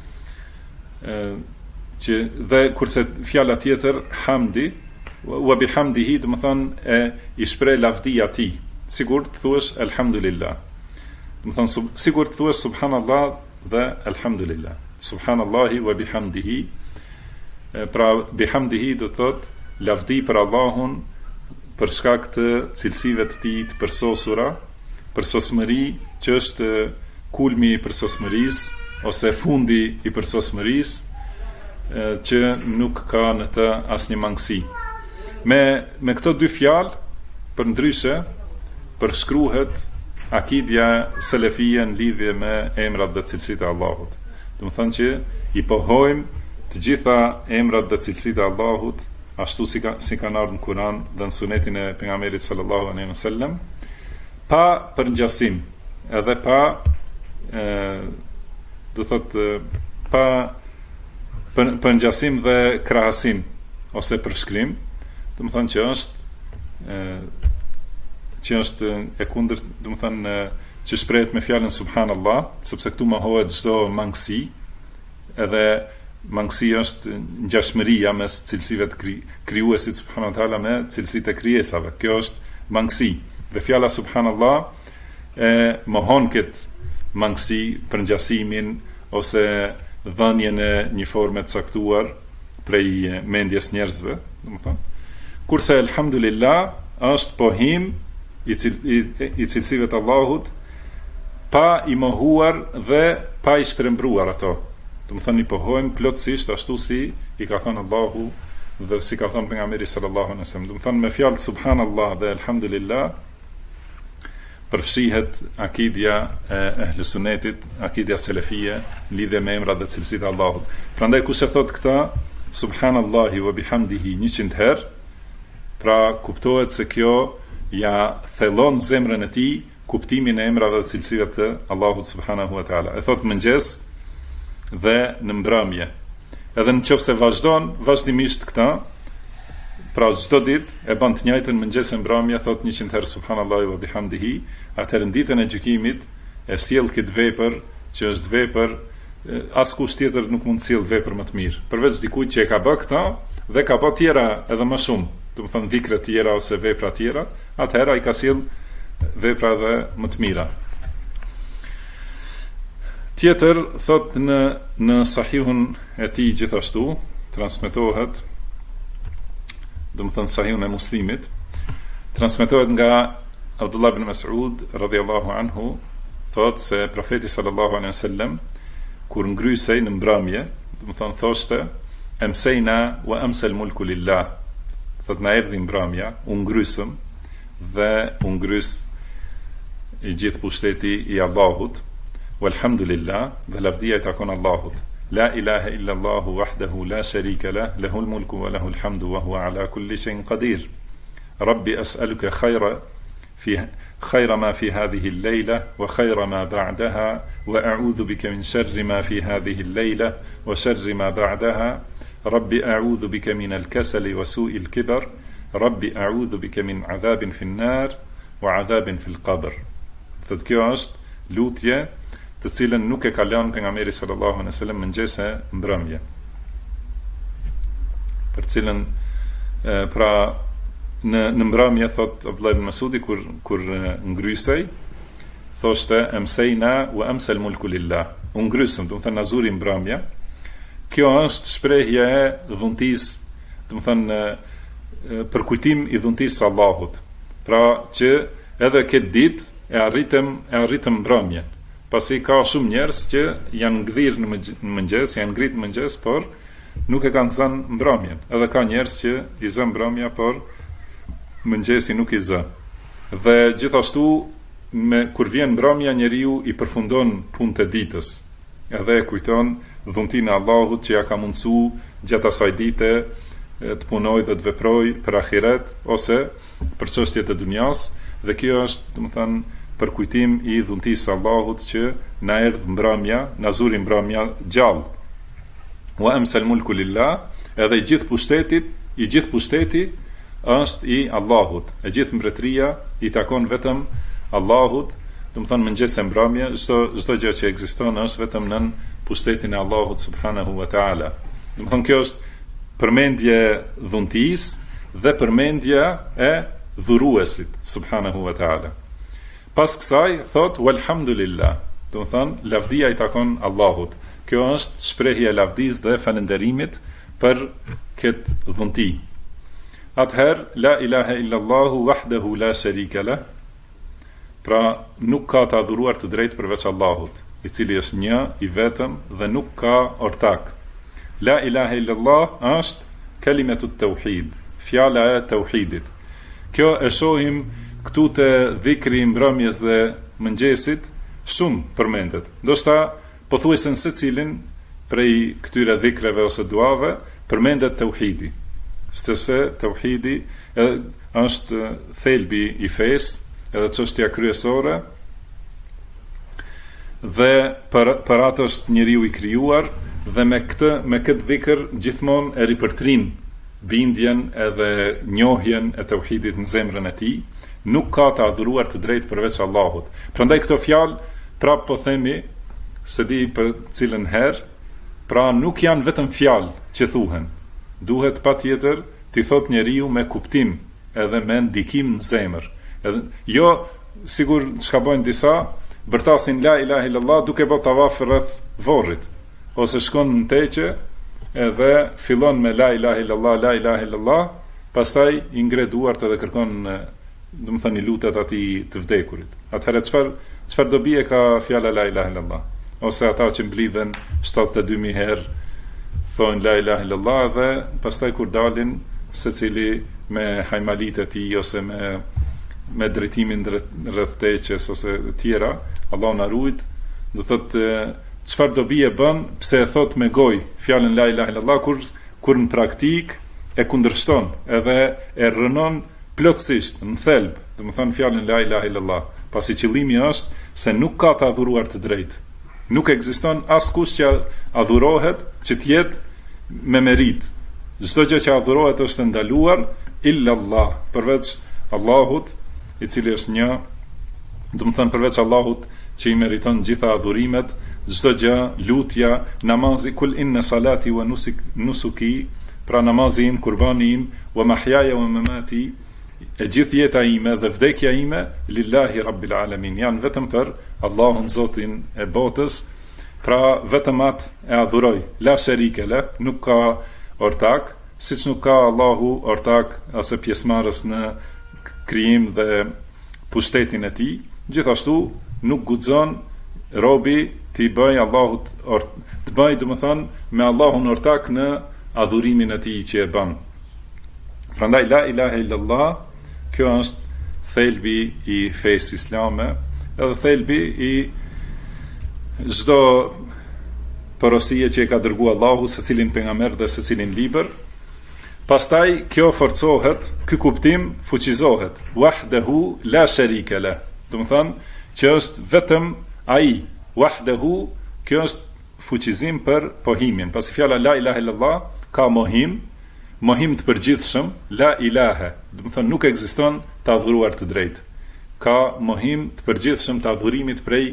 Speaker 2: Që dhe kurse fjala tjetër hamdi wa bihamdihi, do të thonë i shpreh lavdia e tij. Sigur të thuash alhamdulillah. Do të thonë sigur të thuash subhanallah dhe alhamdulillah. Subhanallahi wa bihamdihi. Pra bihamdihi do të thotë lavdi për Allahun për shkak të cilësive të tij të përsosura, përsosmëri që është kulmi i përsosmërisë ose fundi i përsosmërisë, që nuk ka në të asnjë mangësi. Me këto dy fjalë, për ndryshe, përshkruhet akidja selefie në lidhje me emrat dhe cilësitë e Allahut. Do të thonë që i pohojmë të gjitha emrat dhe cilësitë e Allahut, ashtu si kanë ardhur në Kur'an dhe në sunetin e pejgamberit sallallahu alaihi wasallam, pa përngjasim, edhe pa do thotë pa përngjasim dhe krahasim ose përshkrim, do të thonë që është e kundërt, do të thonë që shprehet me fjalën subhanallah, sepse këtu mohohet çdo mangësi, edhe mangësia është ngjashmëria mes cilësive të krijuesit subhanahu wa taala me cilësitë e krijesave. Kjo është mangësi. Dhe fjala subhanallah e mohon këtë mangësi, përngjasimin ose dhënien e një forme të caktuar prej mendjes njerëzve, domethënë. Kurse elhamdulillah është pohim i cilësive të Allahut, pa i mohuar dhe pa i shtrembruar ato. Domethënë i pohojmë plotësisht ashtu si i ka thënë Allahu dhe si ka thënë pejgamberi sallallahu alaihi wasallam. Domethënë me fjalë subhanallah dhe elhamdulillah përfshihet akidja e ehli sunnetit, akidja selefie, lidhje me emrat dhe cilësitë e Allahut. Prandaj kush e thot këtë subhanallahi wa bihamdihi 100 herë, pra kuptohet se kjo ja thellon zemrën e tij kuptimin e emrave dhe cilësive të Allahut subhanahu wa taala. E thot mëngjes dhe në mbrëmje. Edhe nëse vazhdon vazhdimisht këtë, pra çdo ditë e bën të njëjtën mëngjes e mbrëmje, thot 100 herë subhanallahi wa bihamdihi, atëherë në ditën e gjykimit e sjell këtë vepër që është vepër askush tjetër nuk mund të sjell vepër më të mirë, përveç dikujt që e ka bë këtë dhe ka bë tjera edhe më shumë, domethënë dhikra tjera ose vepra tjera, atëherë ai ka sjell vepra edhe më të mira. Tjetër thot në sahihun e tij gjithashtu transmetohet, domethënë sahihun e Muslimit, transmetohet nga Abdullah ibn Mas'ud radhiyallahu anhu, thot se profeti sallallahu alaihi wasallam kur ngrysej në mbrëmje, domethënë thoshte emsejna wa amsal mulku lillah. Thot na erdhi mbrëmja, u ngrysëm dhe u ngrys i gjithë pushteti i Allahut, walhamdulillah, dhe lavdia i takon Allahut. La ilaha illa Allahu wahdahu la sharika lah, lahul mulku wa lahul hamdu wa huwa ala kulli shay'in qadir. Rabbi as'aluka خير ما في هذه الليلة وخير ما بعدها وأعوذ بك من شر ما في هذه الليلة وشر ما بعدها ربي أعوذ بك من الكسل وسوء الكبر ربي أعوذ بك من عذاب في النار وعذاب في القبر. Thot kjo është lutje të cilën nuk e ka lënë pejgamberi sallallahu alaihi wasallam mëngjese mbrëmje. Për cilën pra në mbrëmje, thot Abdullah ibn Mas'udi, kur ngrysej, thoshte emsejna wa amsal mulku lillah. U ngrysëm, do të thënë azuri mbrëmja. Kjo është shprehje e dhuntisë, do të thënë përkujtim i dhuntisë së Allahut. Pra që edhe këtë ditë e arritëm mbrëmjen. Pasi ka shumë njerëz që janë ngdhirë në mëngjes, janë ngritë në mëngjes, por nuk e kanë zënë mbrëmjen. Edhe ka njerëz që i zën mbrëmja, por mëngjesi nuk i zë. Dhe gjithashtu kur vjen mbrëmja, njeriu i përfundon punët e ditës. Edhe e kujton dhuntinë e Allahut që ja ka mundësu gjatë asaj dite të punoj dhe të veproj për ahiret ose për çështjet e dunjas, dhe kjo është, domethënë, përkujtim i dhuntisë së Allahut që na erdhi mbrëmja, na zuri mbrëmja gjallë. Wa amsal mulku lillah, edhe i gjithë pushteti është i Allahut. E gjithë mbretëria i takon vetëm Allahut, domethënë mëngjes e mbrëmje, çdo gjë që ekziston është vetëm nën pushtetin e Allahut subhanahu wa taala. Domethënë kjo është përmendje dhuntisë dhe përmendje e dhuruesit subhanahu wa taala. Pas kësaj thot walhamdulillah, domethënë lavdia i takon Allahut. Kjo është shprehje e lavdisë dhe falënderimit për këtë dhunti. Atëherë, la ilaha illallahu wahdahu la sharika lah, pra nuk ka të adhuruar të drejtë përveç Allahut, i cili është një, i vetëm dhe nuk ka ortak. La ilaha illallah është kalimatut tauhid, fjala e tauhidit. Kjo e shohim këtu te dhikri i mbrëmjes dhe mëngjesit, shumë përmendet. Ndoshta pothuajse në secilin prej këtyre dhikreve ose duave përmendet tauhidi. Sepse tauhidi është thelbi i fesë, edhe çështja kryesore, dhe për atë është njeriu i krijuar, dhe me këtë dhikr gjithmonë e ripërtrin bindjen edhe njohjen e tauhidit në zemrën e tij. Nuk ka të adhuruar të drejtë përveç Allahut. Prandaj këto fjalë prap po themi, se di për cilën herë, Pra nuk janë vetëm fjalë që thuhen. Duhet patjetër t'i thot njeriu me kuptim edhe me ndikim në zemër. Edhe jo sigur çka bojnë disa, bërtasin la ilaha illallah duke bërë tavaf rreth varrit, ose shkon në teqe edhe fillon me la ilaha illallah, pastaj i ngre duart edhe kërkon, domethënë i lutet atij të vdekurit. Atëherë çfarë dobi e ka fjala la ilaha illallah? Ose ata që mblidhen 72.000 herë thonë la ilaha illallah dhe pastaj kur dalin secili me hajmalit e tij ose me drejtimin rreth teqes ose të tjera, Allahu na ruajt, do thotë çfarë dobi e bën, pse e thot me gojë fjalën la ilaha illallah kur në praktik e kundërshton edhe e rënon plotësisht në thelb, domethënë fjalën la ilaha illallah, pasi qëllimi është se nuk ka të adhuruar të drejtë. Nuk ekziston askush që adhurohet që të jetë me merit. Çdo gjë që adhurohet është ndaluar illa Allah, përveç Allahut, i cili është një, domethënë përveç Allahut që i meriton gjitha adhurimet, çdo gjë, lutja, namazi, kul inna salati wa nusuki, pra namazi im, kurbani im, wa mahyaja wa mamati, e gjithë jeta ime dhe vdekja ime lillahi rabbil alamin, janë vetëm për Allahun Zotin e botës, pra vetëm atë e adhuroj, la sharike le, nuk ka ortak, siç nuk ka Allahu ortak ose pjesëmarrës në krijim dhe pushtetin e tij, gjithashtu nuk guxon robi të bëj Allahut të bëj domethënë me Allahun ortak në adhurimin e tij që e bën. Prandaj la ilaha illallah, kjo është thelbi i fesë islame, edhe thelbi i çdo porosie që e ka dërguar Allahu secilin pejgamber dhe secilin libër. Pastaj kjo forcohet, ky kuptim fuqizohet. Wahdahu la sharika la. Do të thonë që është vetëm ai. Wahdahu, kjo është fuqizim për pohimin. Pasi fjala la ilaha illallah ka mohim të përgjithshëm, la ilaha. Do të thonë nuk ekziston të adhuruar të drejtë. Ka mohim të përgjithshëm të adhurimit prej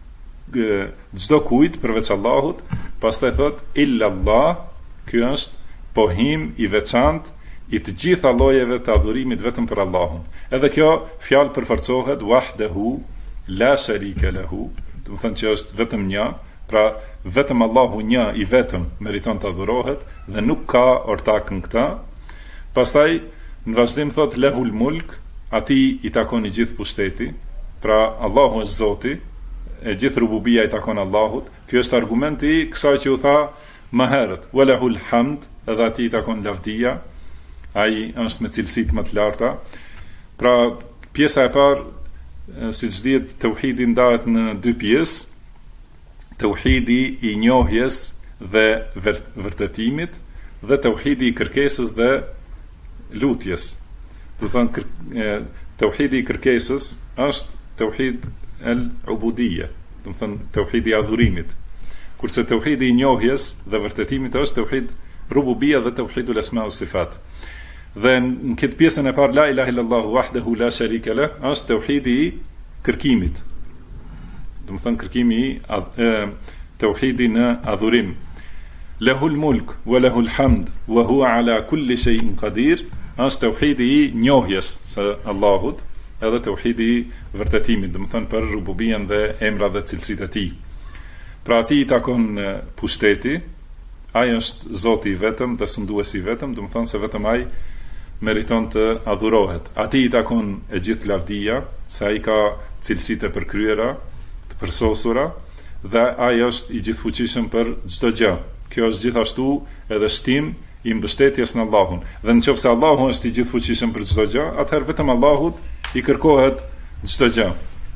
Speaker 2: çdo kujt përveç Allahut, pastaj thot illa Allah, ky është pohim i veçantë i të gjitha llojeve të adhurimit vetëm për Allahun. Edhe kjo fjalë përforcohet wahdahu la sharika lahu, do të thonë që është vetëm një, pra vetëm Allahu një i vetëm meriton të adhurohet dhe nuk ka ortak në këtë. Pastaj në vazhdim thot lehul mulk, atij i takon i gjithë pushteti, pra Allahu është Zoti, e gjithë rububia i takon Allahut. Ky është argumenti i kësaj që u tha më herët, walahul hamd, edhe atij i takon lavdia, ai është me cilësitë më të larta. Pra pjesa e parë, siç dihet, tauhidi ndahet në dy pjesë, tauhidi i njohjes dhe vërtetimit dhe tauhidi i kërkesës dhe lutjes. Do të thonë tauhidi i kërkesës është tauhid el-ubudiyya, do të thonë tauhidi i adhurimit. Kurse tauhidi i njohjes dhe vërtetimit është tauhid rububia dhe tauhidul asma wa sifat. Dhe në këtë pjesën e parë la ilaha illallah wahdahu la sharika lah është tauhidi i kërkimit. Do të thonë kërkimi i tauhidi në adhurim. Lahul mulk wa lahul hamd wa huwa ala kulli shay'in qadir, është tauhidi i njohjes së Allahut, edhe tauhidi i vërtetimit, do të thonë për rububian dhe emrat dhe cilësitë e tij. Pra atij i takon pushteti, ai është Zoti i vetëm dhe sunduesi i vetëm, do të thonë se vetëm ai meriton të adhurohet. Atij i takon e gjithë lavdia, se ai ka cilësitë e përkryera, të përsosura, dhe ai është i gjithfuqishëm për çdo gjë. Kjo është gjithashtu edhe shtim i mbështetjes në Allahun. Dhe nëse Allahu është i gjithfuqishëm për çdo gjë, atëherë vetëm Allahut i kërkohet çdo gjë.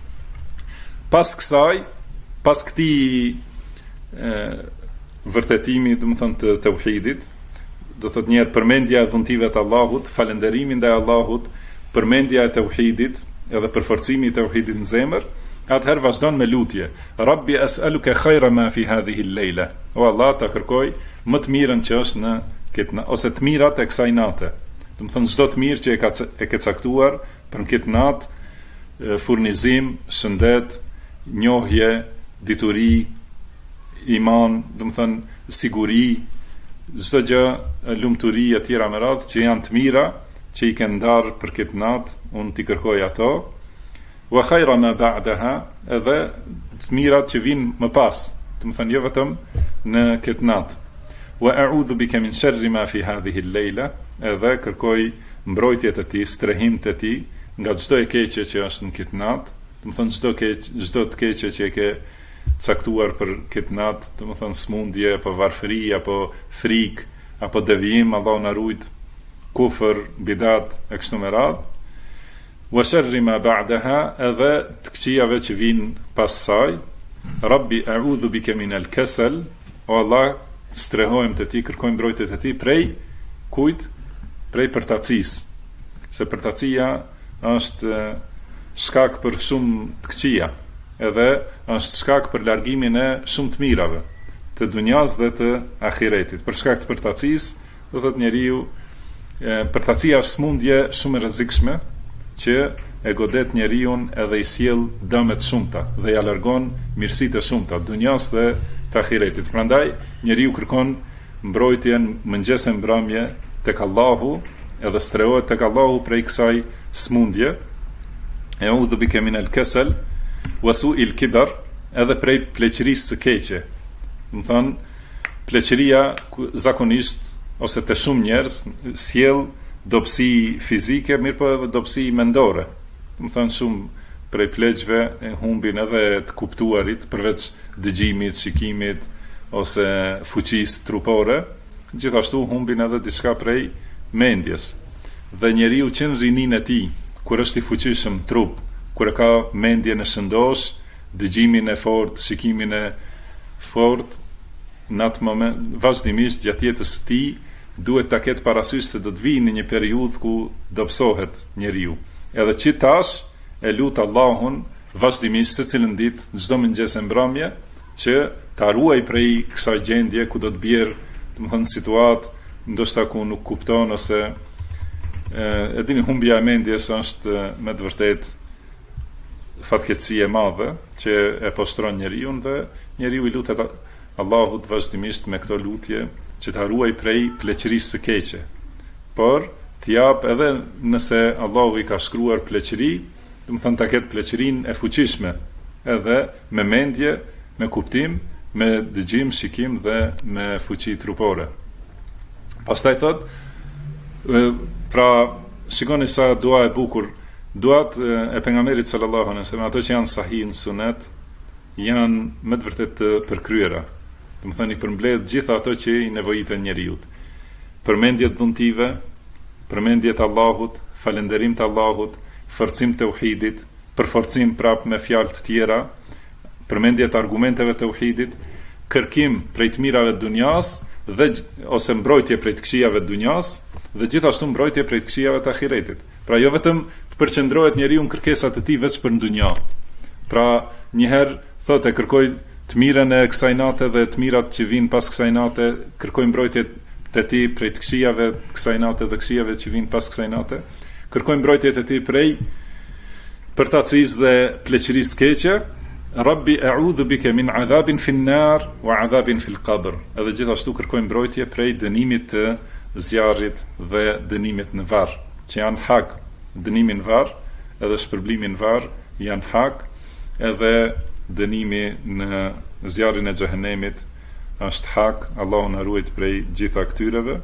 Speaker 2: Pas kësaj, pas këtij vërtetimi, do të thonë të tauhidit, do thotë një përmendja e dhuntive të Allahut, falënderimi ndaj Allahut, përmendja e tauhidit, edhe përforcimi i tauhidit në zemër, atëherë vazhdon me lutje. Rabbi as'aluka khayra ma fi hadhihi al-layla. O Allah, ta kërkoj më të mirën që është në këtë natë, ose të mirat e kësaj nate. Do të thonë çdo të mirë që e ke caktuar për këtë natë, furnizim, shëndet, njohje, dituri, iman, do të thënë siguri, çdo gjë, lumturi e tjera me radhë që janë të mira, që i kanë ndarë për këtë natë, unë t'i kërkoj ato. Wa khayra ma ba'daha, edhe të mirat që vinë më pas, do të thënë jo vetëm në këtë natë. Wa a'udhu bika min sharri ma fi hadhihi al-layla, edhe kërkoj mbrojtjet e tij, strehimit e tij nga çdo e keqe që është në këtë natë, do të thënë çdo të keqe që e ke caktuar për këtë natë, do të thënë smundje, apo varfëri, apo frikë, apo devijim, Allahu na ruaj, kufër, bidat e kështu me radhë. Wa sharri ma ba'daha, edhe të këqijave që vinë pas saj. Rabbi a'udhu bika min al-kasal, o Allah, strehojmë të ti, kërkojmë mbrojtjet e ti prej kujt? Prej përtacisë. Se përtacia është shkak për shumë të këqija, edhe është shkak për largimin e shumë të mirave, të dunjas dhe të ahiretit. Për shkak të përtacisë, do thotë njeriu, përtacia është smundje shumë e rrezikshme që e godet njeriu edhe i sjell dëme të shumta dhe ja largon mirësitë e shumta të dunjas dhe të ahiretit. Prandaj njeriu kërkon mbrojtjen mëngjes e mbrëmje tek Allahu, edhe strehohet tek Allahu prej kësaj smundje. A'udhu bika min al-kasal wa su'il kibar, edhe prej pleqërisë së keqe. Do të thonë, pleqëria zakonisht ose të shumë njerëz sjell dobësi fizike, mirë po edhe dobësi mendore. Do të thonë, shumë prej pleqëve e humbin edhe të kuptuarit, përveç dëgjimit, shikimit ose fuqisë trupore, gjithashtu humbin edhe diçka prej mendjes. Dhe njeriu që në rinin e tij, kur është i fuqishëm trup, kur e ka mendjen e shëndosh, dëgjimin e fortë, shikimin e fortë, në atë moment, vazhdimisht gjatë jetës së tij, duhet ta ketë parasysh se do të vijë në një periudhë ku dobësohet njeriu. Edhe që tash e lut Allahun vazhdimisht secilën ditë, çdo mëngjes e mbrëmje, që ta ruaj prej kësaj gjendje ku do të bjerë, domethënë situatë ndoshta ku nuk kupton ose e dini, humbja e mendjes është me të vërtetë fatkeqësi e madhe që e postron njeriu, dhe njeriu i lutet Allahut vazhdimisht me këto lutje që ta ruaj prej pleqërisë së keqe. Por të jap edhe nëse Allahu i ka shkruar pleqëri, do të thonë ta ketë pleqërinë e fuqishme, edhe me mendje, me kuptim, me dëgjim, shikim dhe me fuqi trupore. Pastaj thot, pra shikoni sa dua e bukur, duat e pejgamberit sallallahu alaihi wasallam, ato që janë sahih në sunet, janë me të vërtetë të përkryera. Do të thënë, i përmbledh gjitha ato që i nevojiten njeriu. Përmendjet dhuntive, përmendjet Allahut, falënderim të Allahut, forcim të tauhidit, përforcim prap me fjalë të tjera, përmendjet argumenteve të tauhidit, kërkim prej të mirave të dunjas dhe ose mbrojtje prej të këqijave të dunjas, dhe gjithashtu mbrojtje prej të këqijave të ahiretit. Pra jo vetëm të përqendrohet njeriu në kërkesat e tij vetëm për dunja. Pra një herë thotë kërkoj të mirën e kësaj nate dhe të mirat që vinë pas kësaj nate, kërkoj mbrojtje të tij prej të këqijave të kësaj nate dhe këqijave që vinë pas kësaj nate, kërkoj mbrojtje të tij prej përtacisë dhe pleqërisë keqe. Rabbi a'udhu bika min adhabin fi an-nar wa adhabin fi al-qabr. Edhe gjithashtu kërkoj mbrojtje prej dënimit të zjarrit dhe dënimit në varr, që janë hak. Dënimi në varr edhe shpërblimi në varr janë hak, edhe dënimi në zjarrin e xhehenemit është hak. Allahu na ruaj prej gjitha këtyreve.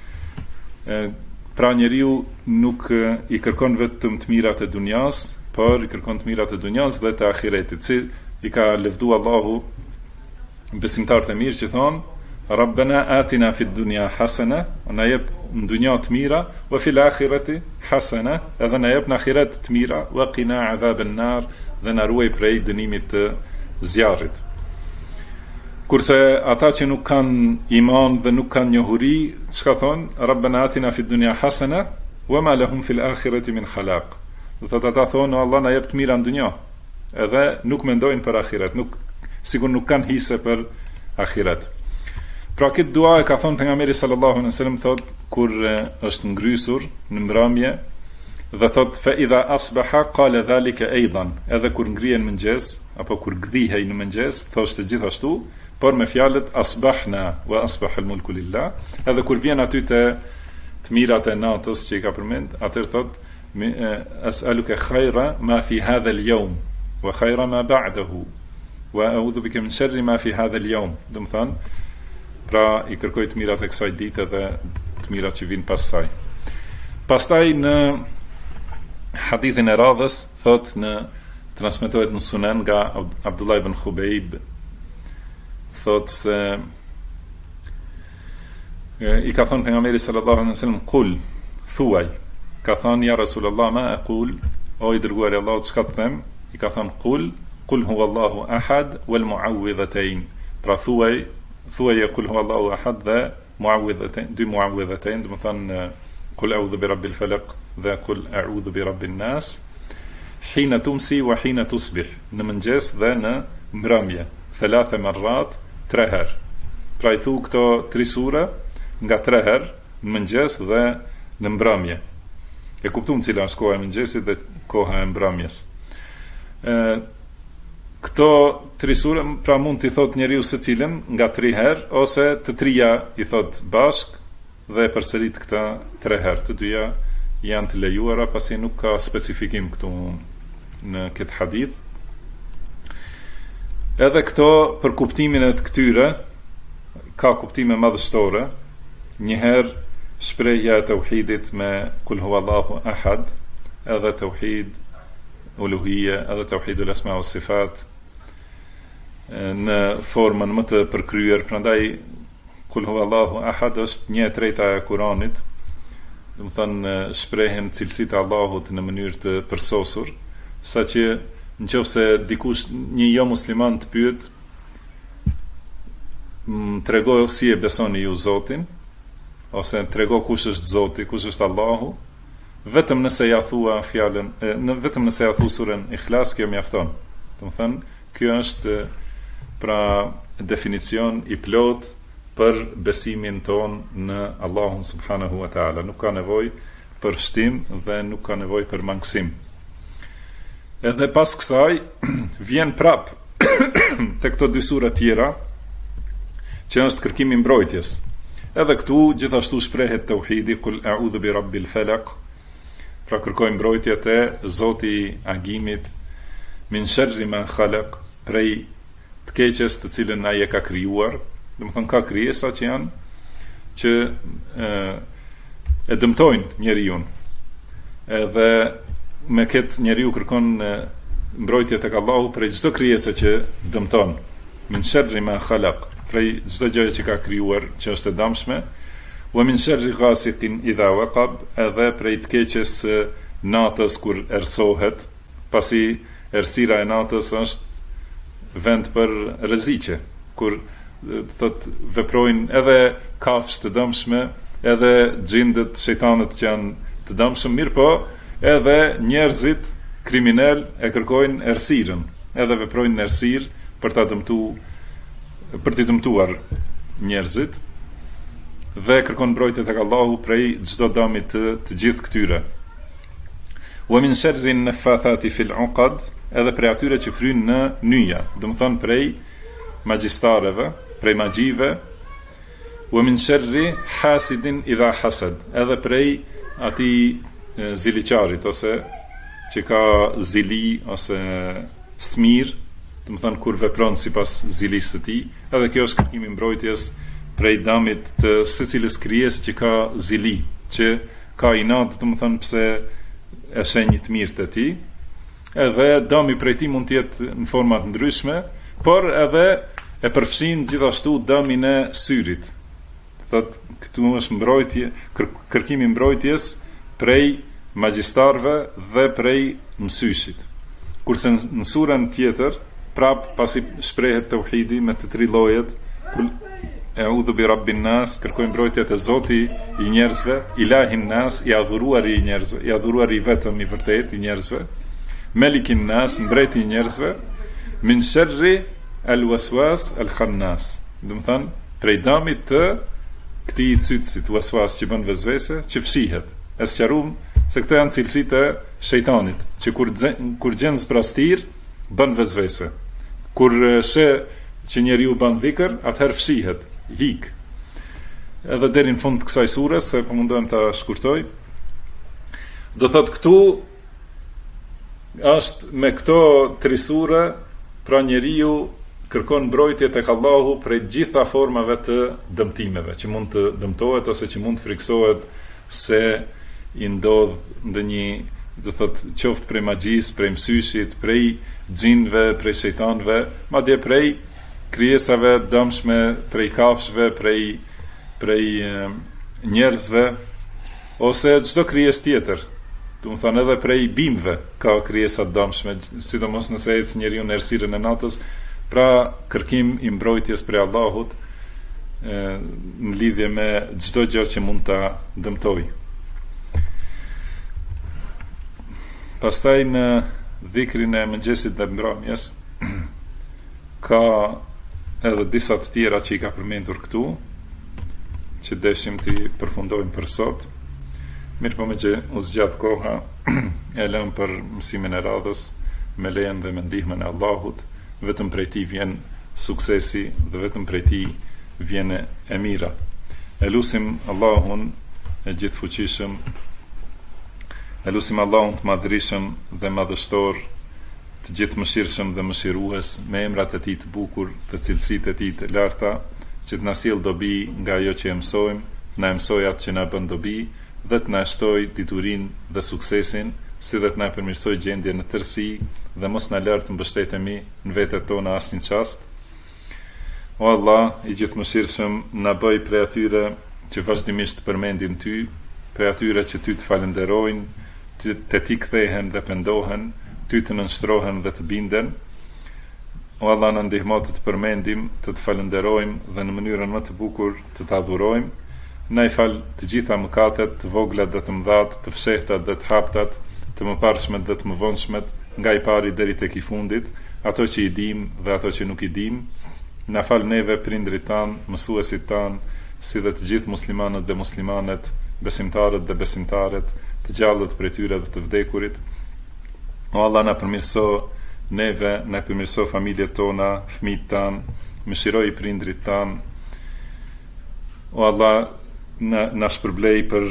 Speaker 2: Pra njeriu nuk i kërkon vetëm të mirat e dunjas, por i kërkon të mirat e dunjas dhe të ahiretit, si i ka lëvdu Allahu besimtarët e mirë që thonë, Rabbena atina fid dunya hasana, na jep në dunja të mira, wa fil akhirati hasana, edhe na jep në ahiret të mira, wa qina adhaban nar, dhe na ruaj prej dënimit të zjarrit. Kurse ata që nuk kanë iman dhe nuk kanë njohuri, çka thonë? Rabbena atina fid dunya hasana, wa ma lahum fil akhirati min khalaq. Do thotë ata thonë, Allah na jep të mira në dunja, edhe nuk mendojnë për ahiret, sigur nuk kanë hise për ahiret. Pra këtë dua e ka thonë pejgamberi sallallahu alaihi wasallam, thotë kur është ngrysur në mbrëmje, Dhe thot fa idha asbaha qala dhalika aidan, edhe kur ngrihen mëngjes apo kur gdhihej në mëngjes thoshte gjithashtu, por me fjalët asbahna wa asbaha al-mulku lillah, edhe kur vjen aty te të mirat e natës që i ka përmend, atëherë thot as'aluka khayra ma fi hadha al-yawm wa khayra ma ba'dahu wa a'udhu bika min sharri ma fi hadha al-yawm. Do të thënë, pra i kërkoj të mirat e kësaj dite dhe të mirat që vinë pas saj. Pastaj në hadithin e radhës thot transmetohet në Sunan nga Abdullah ibn Khubayb, thot se i ka thënë pejgamberi sallallahu alaihi wasallam qul, thuaj, ka thënë ja Rasulullah ma aqul, o i dërguari i Allahut, çka të them? I ka thënë qul huwallahu ahad wal muawwidhatayn, pra thuaj qul huwallahu ahad dhe muawwidhatayn, dy muawwidhatayn, do të thënë qul a'udhu bi rabbil falaq dhe qul a'udhu bi rabbin nas, hina tumsi wa hina tusbih, në mëngjes dhe në mbrëmje, thalatha marrat, 3 herë. Pra i thu këto 3 sura nga 3 herë në mëngjes dhe në mbrëmje. E kuptuam cila është koha e mëngjesit dhe koha e mbrëmjes. Këto 3 sura pra mund t'i thot njeriu secilën nga 3 herë ose të trija i thot bashk dhe përsërit këta 3 herë. Të dyja janë të lejuara pasi nuk ka specifikim këtu në këtë hadith. Edhe këto për kuptimin e të këtyre ka kuptime madhështore. Njëherë shprehja e tauhidit me kul huwallahu ahad, edhe tauhid uluhiyya, edhe tauhidul asma was sifat në formën më të përkryer. Prandaj kul huwallahu ahad është 1/3 e Kuranit. Do të thënë shprehen cilësitë e Allahut në mënyrë të përsosur, saqë nëse dikush një jo musliman të pyet, trego si e besoni ju Zotin, ose trego kush është Zoti, kush është Allahu, vetëm nëse ja thua fjalën, vetëm nëse ja thu surën Ikhlas, kjo mjafton. Do të thënë, kjo është pra definicion i plot për besimin ton në Allahun subhanahu wa ta'ala. Nuk ka nevoj për shtim dhe nuk ka nevoj për mangësim. Edhe pas kësaj vjen prap të këto 2 sura tjera që është kërkimi mbrojtjes. Edhe këtu gjithashtu shprehet tauhidi, kul a'udhu bi rabbil falaq, pra kërkoj mbrojtje te Zoti i agimit, min sharri ma khalaq, prej të keqes të cilën ai e ka krijuar. Do të thonë ka krijesa që janë që e dëmtojnë njeriu. Edhe me këtë njeriu kërkon mbrojtje tek Allahu prej çdo krijese që dëmton. Min sharri ma khalaq, prej çdo gjëje që ka krijuar që është e dëmshme. Wa min sharri ghasiqin idha waqab, edhe prej të keqes natës kur errësohet, pasi errësira e natës është vend për rreziqe, kur thot veprojnë edhe kafshë të dëmshme, edhe xhindët, shejtanët që janë të dëmshëm, mirë po edhe njerëzit kriminal e kërkojnë errësirën, edhe veprojnë errësirë për t'i dëmtuar njerëzit, dhe kërkon mbrojtje tek Allahu prej çdo dëmi të gjithë këtyre. Wa min sharri an-naffathati fil 'uqad, edhe prej atyre që fryn në nyja, do të thonë prej magjistarëve, prej magjive. Wa min sharri hasidin idha hasad, edhe prej atij ziliqarit ose që ka zili ose smir, do të thënë kur vepron sipas zilisë së tij. Edhe kjo është kërkimi mbrojtjes prej dëmit të secilës krijesë që ka zili, që ka inat, do të thënë pse e shenjë të mirë të tij. Edhe dëmi prej tij mund të jetë në forma të ndryshme, por edhe e përfshin gjithashtu dëmin e syrit. Thot këtu është mbrojtje, kërkimi mbrojtjes prej magjistarëve dhe prej mësyeshit. Kurse në surën tjetër, prap pasi shprehet tauhidi me të 3 llojet, kul a'udhu bi rabbin nas, kërkoj mbrojtje te Zoti i njerëzve, ilahin nas, i adhuruari i njerëzve, i adhuruari vetëm i vërtet i njerëzve, melikin nas, mbreti i njerëzve, min sharri al-waswas al-khannas, do të thënë prej dëmit të këtij cytësit waswas që bën vezvese, që fshihet. E sqaruam se këto janë cilësitë e shejtanit, që kur gjen zbrastir, bën vezvese. Kur sheh që njeriu bën dhikr, atëherë fshihet, hik. Edhe deri në fund të kësaj sures, se po mundohem ta shkurtoj, do thot këtu është me këto 3 sure, pra njeriu kërkon mbrojtje tek Allahu prej gjitha formave të dëmtimeve që mund të dëmtohet ose që mund të friksohet se i ndodh ndonjë, do thot, qoftë prej magjisë, prej msyshit, prej xhinëve, prej shejtanëve, madje prej krijesave dëmshme, prej kafshëve, prej njerëzve ose çdo krijesë tjetër. Do të thonë edhe prej bimëve ka krijesa dëmshme, sidomos nëse ecë njeriu në errësirën e natës. Pra, kërkim i mbrojtjes prej Allahut në lidhje me çdo gjë që mund ta dëmtojë. Pastaj në dhikrin e mëngjesit dhe mbrëmjes ka edhe disa të tjera që i ka përmendur këtu, që deshim t'i përfundojmë për sot. Mirë po me që u zgjat koha, e lëm për mësimin e radhës, me lejen dhe me ndihmën e Allahut. Vetëm prej tij vjen suksesi dhe vetëm prej tij vjen e mira. E lusim Allahun e gjithfuqishëm, e lusim Allahun të madhërisëm dhe madhështor, të gjithëmëshirshëm dhe mëshirues, me emrat e tij të bukur dhe cilësitë e tij të larta, që të na sjell dobi nga ajo që e mësojmë, na mësoj atë që na bën dobi dhe të na shtoj diturinë dhe suksesin, si dhe të na përmirësoj gjendjen në tërësi dhe mos na lër të mbështetemi në vetet tona asnjë çast. O Allah, i gjithëmëshirshëm, na bëj prej atyre që vazhdimisht të përmendin ty, prej atyre që ty të falenderojnë, që te ti kthehen dhe pendohen, ty të nënshtrohen dhe të binden. O Allah, na ndihmo të të përmendim, të të falenderojmë dhe në mënyrën më të bukur të të adhurojmë. Na i fal të gjitha mëkatet, të voglat dhe të mëdhat, të fshehtat dhe të haptat, të mëparshmet dhe të mëvonshmet, nga i pari deri tek i fundit, ato që i dim dhe ato që nuk i dim. Na fal neve, prindrit tan, mësuesit tan, si dhe të gjithë muslimanët dhe muslimanet, besimtarët dhe besimtaret, të gjallët prej tyre dhe të vdekurit. O Allah, na përmirëso neve, na përmirëso familjet tona, fëmijët tan, mëshiroj prindrit tan. O Allah, na shpërblej për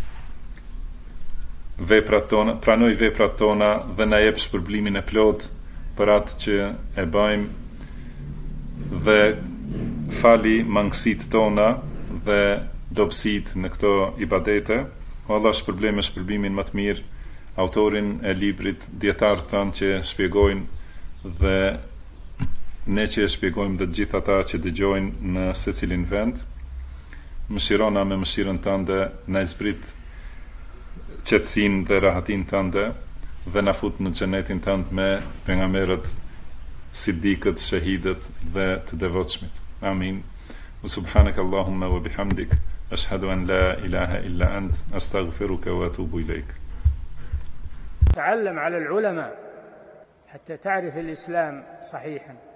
Speaker 2: veprat tona, pranoj veprat tona dhe na jep shpërblimin e plot për atë që e bëjmë dhe fali mangësitë tona dhe dobësitë në këto ibadete. O Allah, shpërblej me shpërblimin më të mirë autorin e librit, dietarët tanë që shpjegojnë dhe ne që e shpjegojmë dhe të gjithë ata që dëgjojnë në secilin vend. Mëshirona me mëshirën tënde, na zbrit qetësinë dhe rahatin tënde dhe na fut në xhenetin tënd me pejgamberët, sidikët, shahidët dhe të devotshmit. Amin. Wa subhanaka Allahumma wa bihamdik, ashhadu an la ilaha illa ant, astaghfiruka wa atubu ilayk.
Speaker 1: تعلم على العلماء حتى تعرف الإسلام صحيحا.